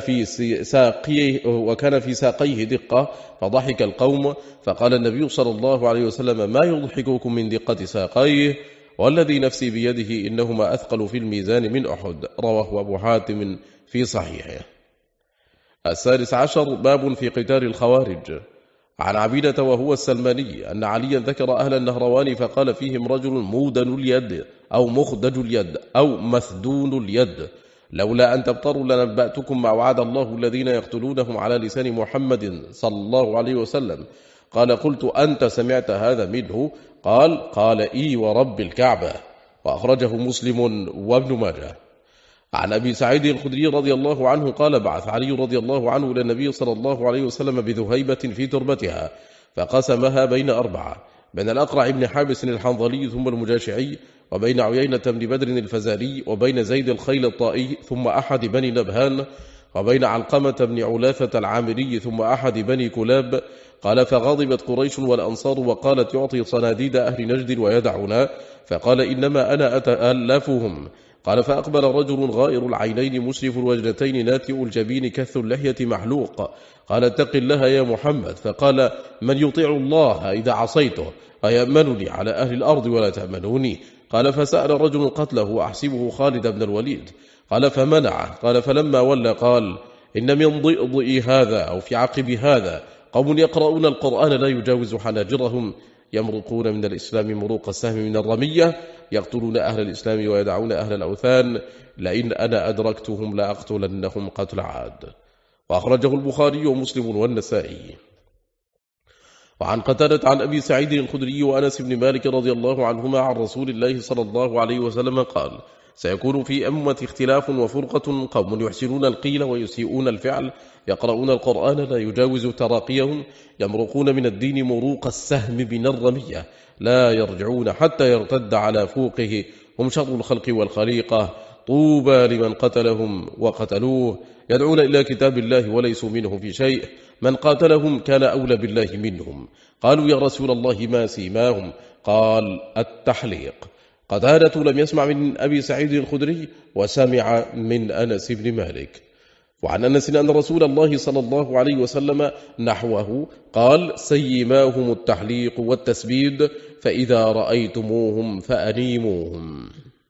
في ساقيه دقة، فضحك القوم، فقال النبي صلى الله عليه وسلم: ما يضحككم من دقة ساقيه؟ والذي نفسي بيده إنهما أثقل في الميزان من أحد. رواه أبو حاتم في صحيحه. 16 باب في قتال الخوارج. عن عبيدة وهو السلماني أن عليا ذكر أهل النهروان فقال فيهم رجل مودن اليد أو مخدج اليد أو مثدون اليد، لولا أن تبطروا لنبأتكم ما وعد الله الذين يقتلونهم على لسان محمد صلى الله عليه وسلم. قال: قلت: أنت سمعت هذا منه؟ قال: إي ورب الكعبة. وأخرجه مسلم وابن ماجه. عن أبي سعيد الخدري رضي الله عنه قال: بعث علي رضي الله عنه إلى النبي صلى الله عليه وسلم بذهيبة في تربتها، فقسمها بين 4، بين الأقرع بن حابس الحنظلي ثم المجاشعي، وبين عيينة بن بدر الفزاري، وبين زيد الخيل الطائي ثم أحد بني نبهان، وبين علقمة بن علاثة العامري ثم أحد بني كلاب. قال: فغضبت قريش والأنصار وقالت: يعطي صناديد أهل نجد ويدعنا، فقال: إنما أنا أتألفهم. قال: فأقبل رجل غائر العينين مسرف الوجنتين ناتئ الجبين كث اللحية محلوق. قال: اتق الله يا محمد. فقال: من يطيع الله إذا عصيته أيأمنني على أهل الأرض ولا تأمنوني؟ قال فسأل رجل قتله وأحسبه خالد بن الوليد، قال فمنعه. قال فلما ولى قال إن من ضئضئ هذا أو في عقب هذا قوم يقرؤون القرآن لا يجاوز حناجرهم يمرقون من الإسلام مروق السهم من الرمية، يقتلون أهل الإسلام ويدعون أهل الأوثان، لئن أنا أدركتهم لأقتلنهم قتل عاد. وأخرجه البخاري ومسلم والنسائي. وعن قتادة عن أبي سعيد الخدري وأنس بن مالك رضي الله عنهما عن رسول الله صلى الله عليه وسلم قال سيكون في أمة اختلاف وفرقة، قوم يحسنون القيل ويسيئون الفعل، يقرؤون القرآن لا يجاوز تراقيهم، يمرقون من الدين مروق السهم من الرمية، لا يرجعون حتى يرتد على فوقه، هم شر الخلق والخليقة، طوبى لمن قتلهم وقتلوه، يدعون إلى كتاب الله وليسوا منه في شيء، من قاتلهم كان أولى بالله منهم. قالوا يا رسول الله ما سيماهم؟ قال التحليق. قتادة لم يسمع من أبي سعيد الخدري وسمع من أنس بن مالك. وعن أنس أن رسول الله صلى الله عليه وسلم نحوه قال سيماهم التحليق والتسبيد، فإذا رأيتموهم فأنيموهم.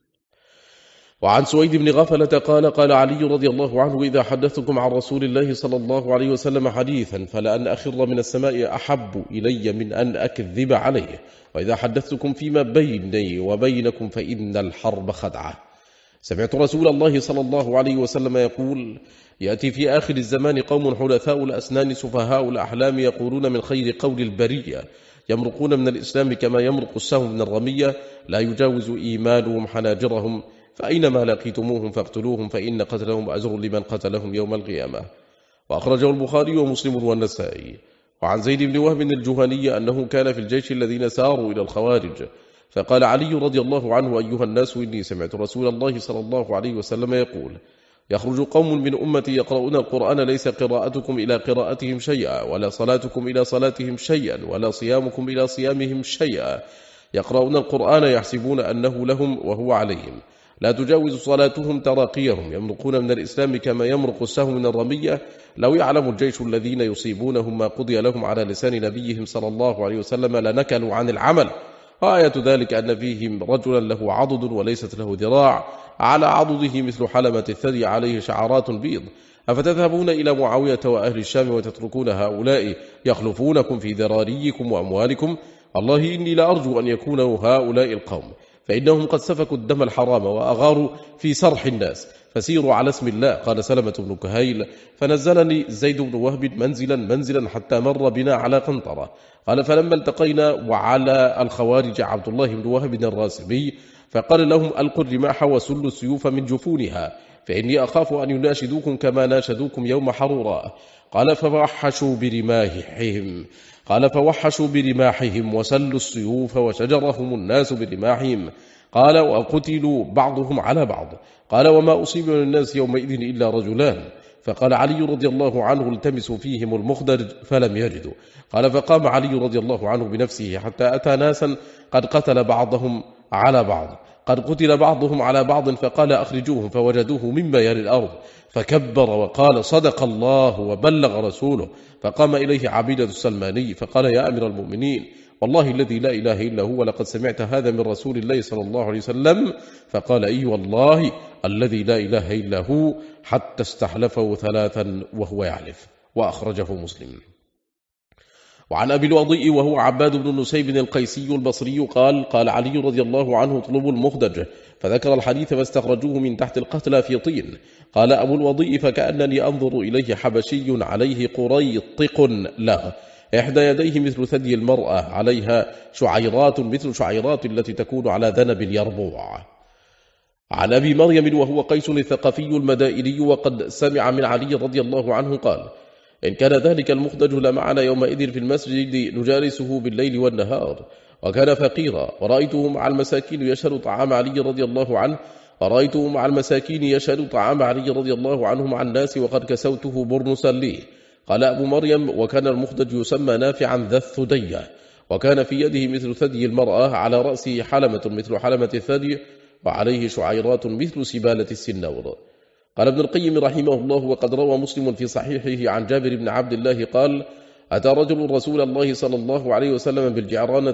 وعن سويد بن غفلة قال قال علي رضي الله عنه إذا حدثتكم عن رسول الله صلى الله عليه وسلم حديثا فلأن أخر من السماء أحب إلي من أن أكذب عليه، وإذا حدثتكم فيما بيني وبينكم فإن الحرب خدعة. سمعت رسول الله صلى الله عليه وسلم يقول يأتي في آخر الزمان قوم حدثاء الأسنان سفهاء الأحلام يقولون من خير قول البرية، يمرقون من الإسلام كما يمرق السهم من الرمية، لا يجاوز إيمانهم حناجرهم، فأينما لقيتموهم فاقتلوهم، فإن قتلهم أجر لمن قتلهم يوم القيامة. وأخرجه البخاري ومسلم والنسائي. وعن زيد بن وهب الجهني أنه كان في الجيش الذين ساروا إلى الخوارج، فقال علي رضي الله عنه أيها الناس إني سمعت رسول الله صلى الله عليه وسلم يقول يخرج قوم من أمتي يقرؤون القرآن ليس قراءتكم إلى قراءتهم شيئا، ولا صلاتكم إلى صلاتهم شيئا، ولا صيامكم إلى صيامهم شيئا، يقرؤون القرآن يحسبون أنه لهم وهو عليهم، لا تجاوز صلاتهم تراقيهم، يمرقون من الإسلام كما يمرق السهم من الرمية، لو يعلم الجيش الذين يصيبونهم ما قضي لهم على لسان نبيهم صلى الله عليه وسلم لنكلوا عن العمل. وآية ذلك أن فيهم رجلا له عضد وليست له ذراع، على عضده مثل حلمة الثدي عليه شعرات بيض، أفتذهبون إلى معاوية وأهل الشام وتتركون هؤلاء يخلفونكم في ذراريكم وأموالكم؟ والله إني لأرجو أن يكونوا هؤلاء القوم، فإنهم قد سفكوا الدم الحرام وأغاروا في سرح الناس، فسيروا على اسم الله. قال سلمة بن كهيل فنزلني زيد بن وهب منزلا حتى مر بنا على قنطرة. قال فلما التقينا وعلى الخوارج عبد الله بن وهب الراسبي، فقال لهم ألقوا الرماح وسلوا السيوف من جفونها، فإني أخاف أن يناشدوكم كما ناشدوكم يوم حروراء. قال فوحشوا برماحهم وسلوا السيوف وشجرهم الناس برماحهم. قال وقتلوا بعضهم على بعض. قال وما أصيب من الناس يومئذ إلا رجلان. فقال علي رضي الله عنه التمسوا فيهم المخدر فلم يجدوا. قال فقام علي رضي الله عنه بنفسه حتى أتى ناسا قد قتل بعضهم على بعض، قد قتل بعضهم على بعض، فقال أخرجوهم، فوجدوه مما يلي الأرض، فكبر وقال صدق الله وبلغ رسوله. فقام إليه عبيدة السلماني فقال يا أمير المؤمنين والله الذي لا إله إلا هو لقد سمعت هذا من رسول الله صلى الله عليه وسلم. فقال أي والله الذي لا إله إلا هو، حتى استحلفه ثلاثا وهو يعلف. وأخرجه مسلم. وعن أبي الوضيء وهو عباد بن نسيب القيسي البصري قال قال علي رضي الله عنه اطلبوا المخدج، فذكر الحديث فاستخرجوه من تحت القتلى في طين. قال أبو الوضيء فكأنني أنظر إليه حبشي عليه قريطق له، إحدى يديه مثل ثدي المرأة، عليها شعيرات مثل شعيرات التي تكون على ذنب اليربوع. عن أبي مريم وهو قيس الثقفي المدائني وقد سمع من علي رضي الله عنه قال إن كان ذلك المخدج لمعنا يومئذ في المسجد نجالسه بالليل والنهار، وكان فقيرا، ورأيته مع المساكين يشهد طعام علي رضي الله عنه مع الناس، وقد كسوته برنسا لي. قال أبو مريم وكان المخدج يسمى نافعا ذا الثدية، وكان في يده مثل ثدي المرأة، على رأسه حلمة مثل حلمة الثدي، وعليه شعيرات مثل سبالة السنور. قال ابن القيم رحمه الله وقد روى مسلم في صحيحه عن جابر بن عبد الله قال أتى رجل رسول الله صلى الله عليه وسلم بالجعرانة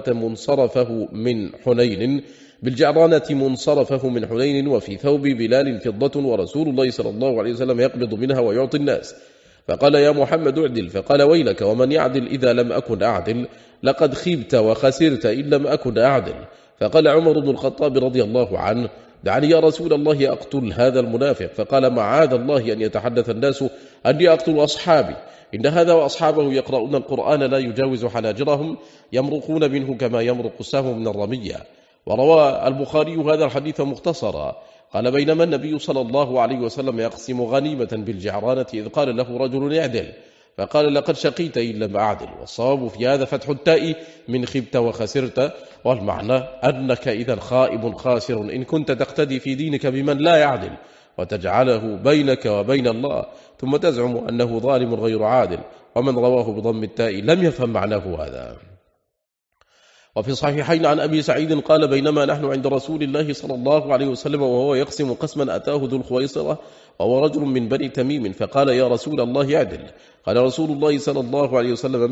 منصرفه من حنين وفي ثوب بلال فضة، ورسول الله صلى الله عليه وسلم يقبض منها ويعطي الناس. فقال يا محمد اعدل، فقال ويلك ومن يعدل إذا لم أكن أعدل، لقد خبت وخسرت إن لم أكن أعدل. فقال عمر بن الخطاب رضي الله عنه دعني يا رسول الله أقتل هذا المنافق. فقال معاذ الله أن يتحدث الناس أني أقتل أصحابي، إن هذا وأصحابه يقرؤون القرآن لا يجاوز حناجرهم يمرقون منه كما يمرق السهم من الرمية. وروى البخاري هذا الحديث مختصرا. قال بينما النبي صلى الله عليه وسلم يقسم غنيمة بالجعرانة إذ قال له رجل اعدل، فقال لقد شقيت إن لم أعدل. والصواب في هذا فتح التاء من خبت وخسرت، والمعنى أنك إذا خائب خاسر إن كنت تقتدي في دينك بمن لا يعدل وتجعله بينك وبين الله، ثم تزعم أنه ظالم غير عادل. ومن رواه بضم التاء لم يفهم معناه هذا. وفي الصحيحين عن أبي سعيد قال بينما نحن عند رسول الله صلى الله عليه وسلم وهو يقسم قسما أتاه ذو الخويصرة وهو رجل من بني تميم، فقال يا رسول الله اعدل. قال رسول الله صلى الله عليه وسلم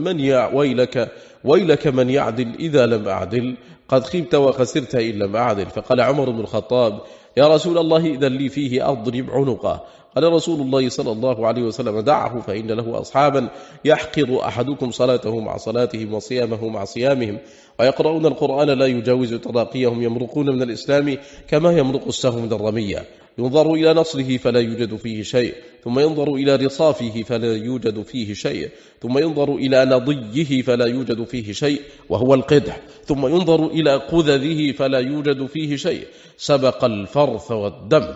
ويلك من يعدل إذا لم أعدل، قد خبت وخسرت إن لم أعدل. فقال عمر بن الخطاب يا رسول الله إذا لي فيه أضرب عنقه. قال رسول الله صلى الله عليه وسلم دعه فإن له أصحابا يحقر أحدكم صلاته مع صلاتهم وصيامه مع صيامهم، ويقرؤون القرآن لا يجاوز تراقيهم يمرقون من الإسلام كما يمرق السهم من الرمية، ينظر إلى نصره فلا يوجد فيه شيء، ثم ينظر إلى رصافه فلا يوجد فيه شيء، ثم ينظر إلى نضيه فلا يوجد فيه شيء وهو القدح، ثم ينظر إلى قذذه فلا يوجد فيه شيء، سبق الفرث والدم.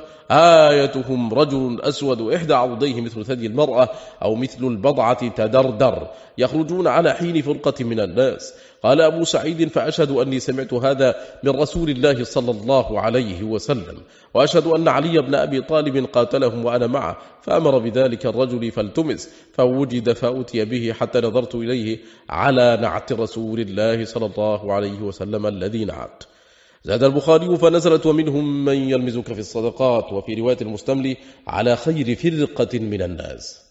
آيتهم رجل أسود إحدى عضديه مثل ثدي المرأة أو مثل البضعة تدردر، يخرجون على حين فرقة من الناس. قال أبو سعيد فأشهد أني سمعت هذا من رسول الله صلى الله عليه وسلم، وأشهد أن علي بن أبي طالب قاتلهم وأنا معه، فأمر بذلك الرجل فالتمس فوجد فأتي به حتى نظرت إليه على نعت رسول الله صلى الله عليه وسلم الذي نعت. زاد البخاري فنزلت ومنهم من يلمزك في الصدقات، وفي رواية المستملي على خير فرقة من الناس.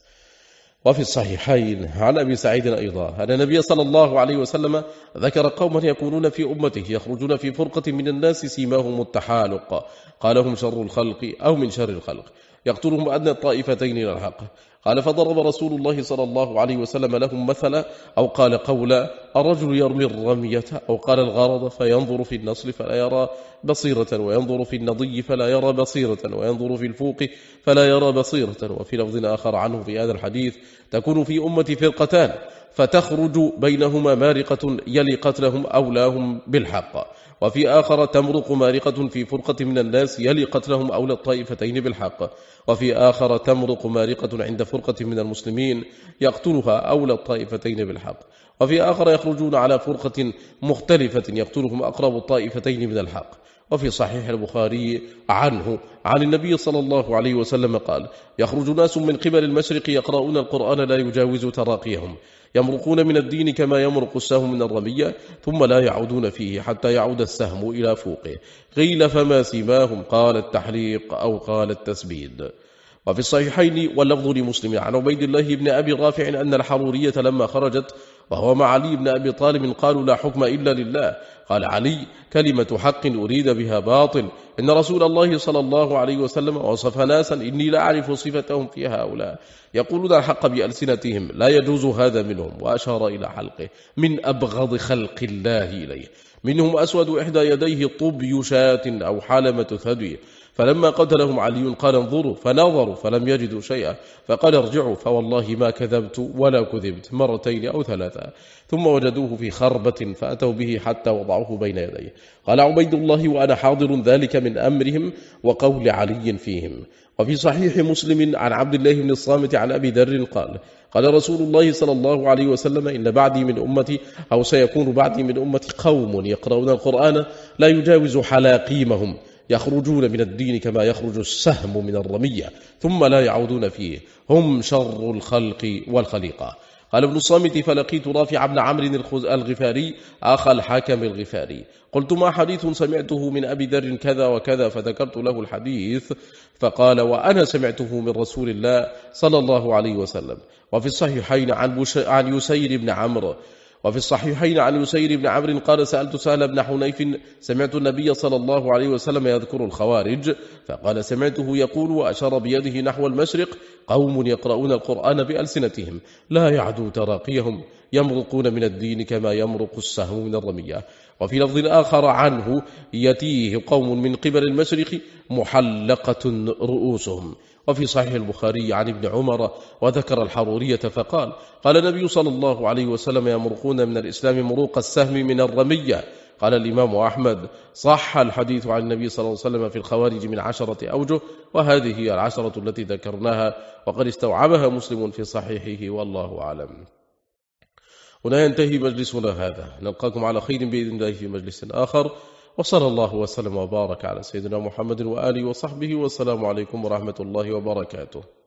وفي الصحيحين عن أبي سعيد أيضا أن النبي صلى الله عليه وسلم ذكر قوما يكونون في أمته يخرجون في فرقة من الناس سيماهم التحالق، قال هم شر الخلق أو من شر الخلق، يقتلهم أدنى الطائفتين إلى الحق. قال فضرب رسول الله صلى الله عليه وسلم لهم مثلا أو قال قولا الرجل يرمي الرمية أو قال الغرض فينظر في النصل فلا يرى بصيرة، وينظر في النضي فلا يرى بصيرة، وينظر في الفوق فلا يرى بصيرة. وفي لفظ آخر عنه في هذا الحديث تكون في أمتي فرقتان فتخرج بينهما مارقة يلي قتلهم أولاهم بالحق، وفي آخر تمرق مارقة في فرقة من الناس يلي قتلهم أولى الطائفتين بالحق، وفي آخر تمرق مارقة عند فرقة من المسلمين يقتلها أولى الطائفتين بالحق، وفي آخر يخرجون على فرقة مختلفة يقتلهم أقرب الطائفتين من الحق. وفي صحيح البخاري عنه عن النبي صلى الله عليه وسلم قال يخرج ناس من قبل المشرق يقرؤون القرآن لا يجاوز تراقيهم، يمرقون من الدين كما يمرق السهم من الرمية، ثم لا يعودون فيه حتى يعود السهم إلى فوقه. قيل فما سيماهم؟ قال التحليق أو قال التسبيد. وفي الصحيحين واللفظ لمسلم عن عبيد الله بن أبي رافع أن الحرورية لما خرجت وهو مع علي بن أبي طالب قالوا لا حكم إلا لله. قال علي كلمة حق أريد بها باطل، إن رسول الله صلى الله عليه وسلم وصف ناسا إني لا أعرف صفتهم في هؤلاء يقولون الحق بألسنتهم لا يجوز هذا منهم، وأشار إلى حلقه من أبغض خلق الله إليه، منهم أسود إحدى يديه طبي شاة أو حالمة ثدي. فلما قتلهم علي قال انظروا، فنظروا فلم يجدوا شيئا، فقال ارجعوا فوالله ما كذبت ولا كذبت مرتين أو ثلاثة. ثم وجدوه في خربة فأتوا به حتى وضعوه بين يديه. قال عبيد الله وأنا حاضر ذلك من أمرهم وقول علي فيهم. وفي صحيح مسلم عن عبد الله بن الصامت عن أبي ذر قال رسول الله صلى الله عليه وسلم إن بعدي من أمتي أو سيكون بعدي من أمتي قوم يقرؤون القرآن لا يجاوز حلاقيمهم، يخرجون من الدين كما يخرج السهم من الرمية ثم لا يعودون فيه، هم شر الخلق والخليقة. قال ابن الصامت: فلقيت رافع بن عمرو الغفاري أخا الحكم الغفاري، قلت: ما حديث سمعته من أبي ذر كذا وكذا، فذكرت له الحديث، فقال: وأنا سمعته من رسول الله صلى الله عليه وسلم. وفي الصحيحين عن يسير بن عمرو قال: سألت سهل بن حنيف: سمعت النبي صلى الله عليه وسلم يذكر الخوارج، فقال: سمعته يقول، وأشار بيده نحو المشرق: قوم يقرؤون القرآن بألسنتهم لا يعدو تراقيهم، يمرقون من الدين كما يمرق السهم من الرمية. وفي لفظ آخر عنه: يتيه قوم من قبل المشرق محلقة رؤوسهم. وفي صحيح البخاري عن ابن عمر وذكر الحرورية فقال: قال النبي صلى الله عليه وسلم: يمرقون من الإسلام مروق السهم من الرمية. قال الإمام أحمد: صح الحديث عن النبي صلى الله عليه وسلم في الخوارج من 10 أوجه، وهذه هي 10 التي ذكرناها، وقد استوعبها مسلم في صحيحه، والله أعلم. هنا ينتهي مجلسنا هذا، نلقاكم على خير بإذن الله في مجلس آخر، وصلى الله وسلم وبارك على سيدنا محمد وآله وصحبه، والسلام عليكم ورحمة الله وبركاته.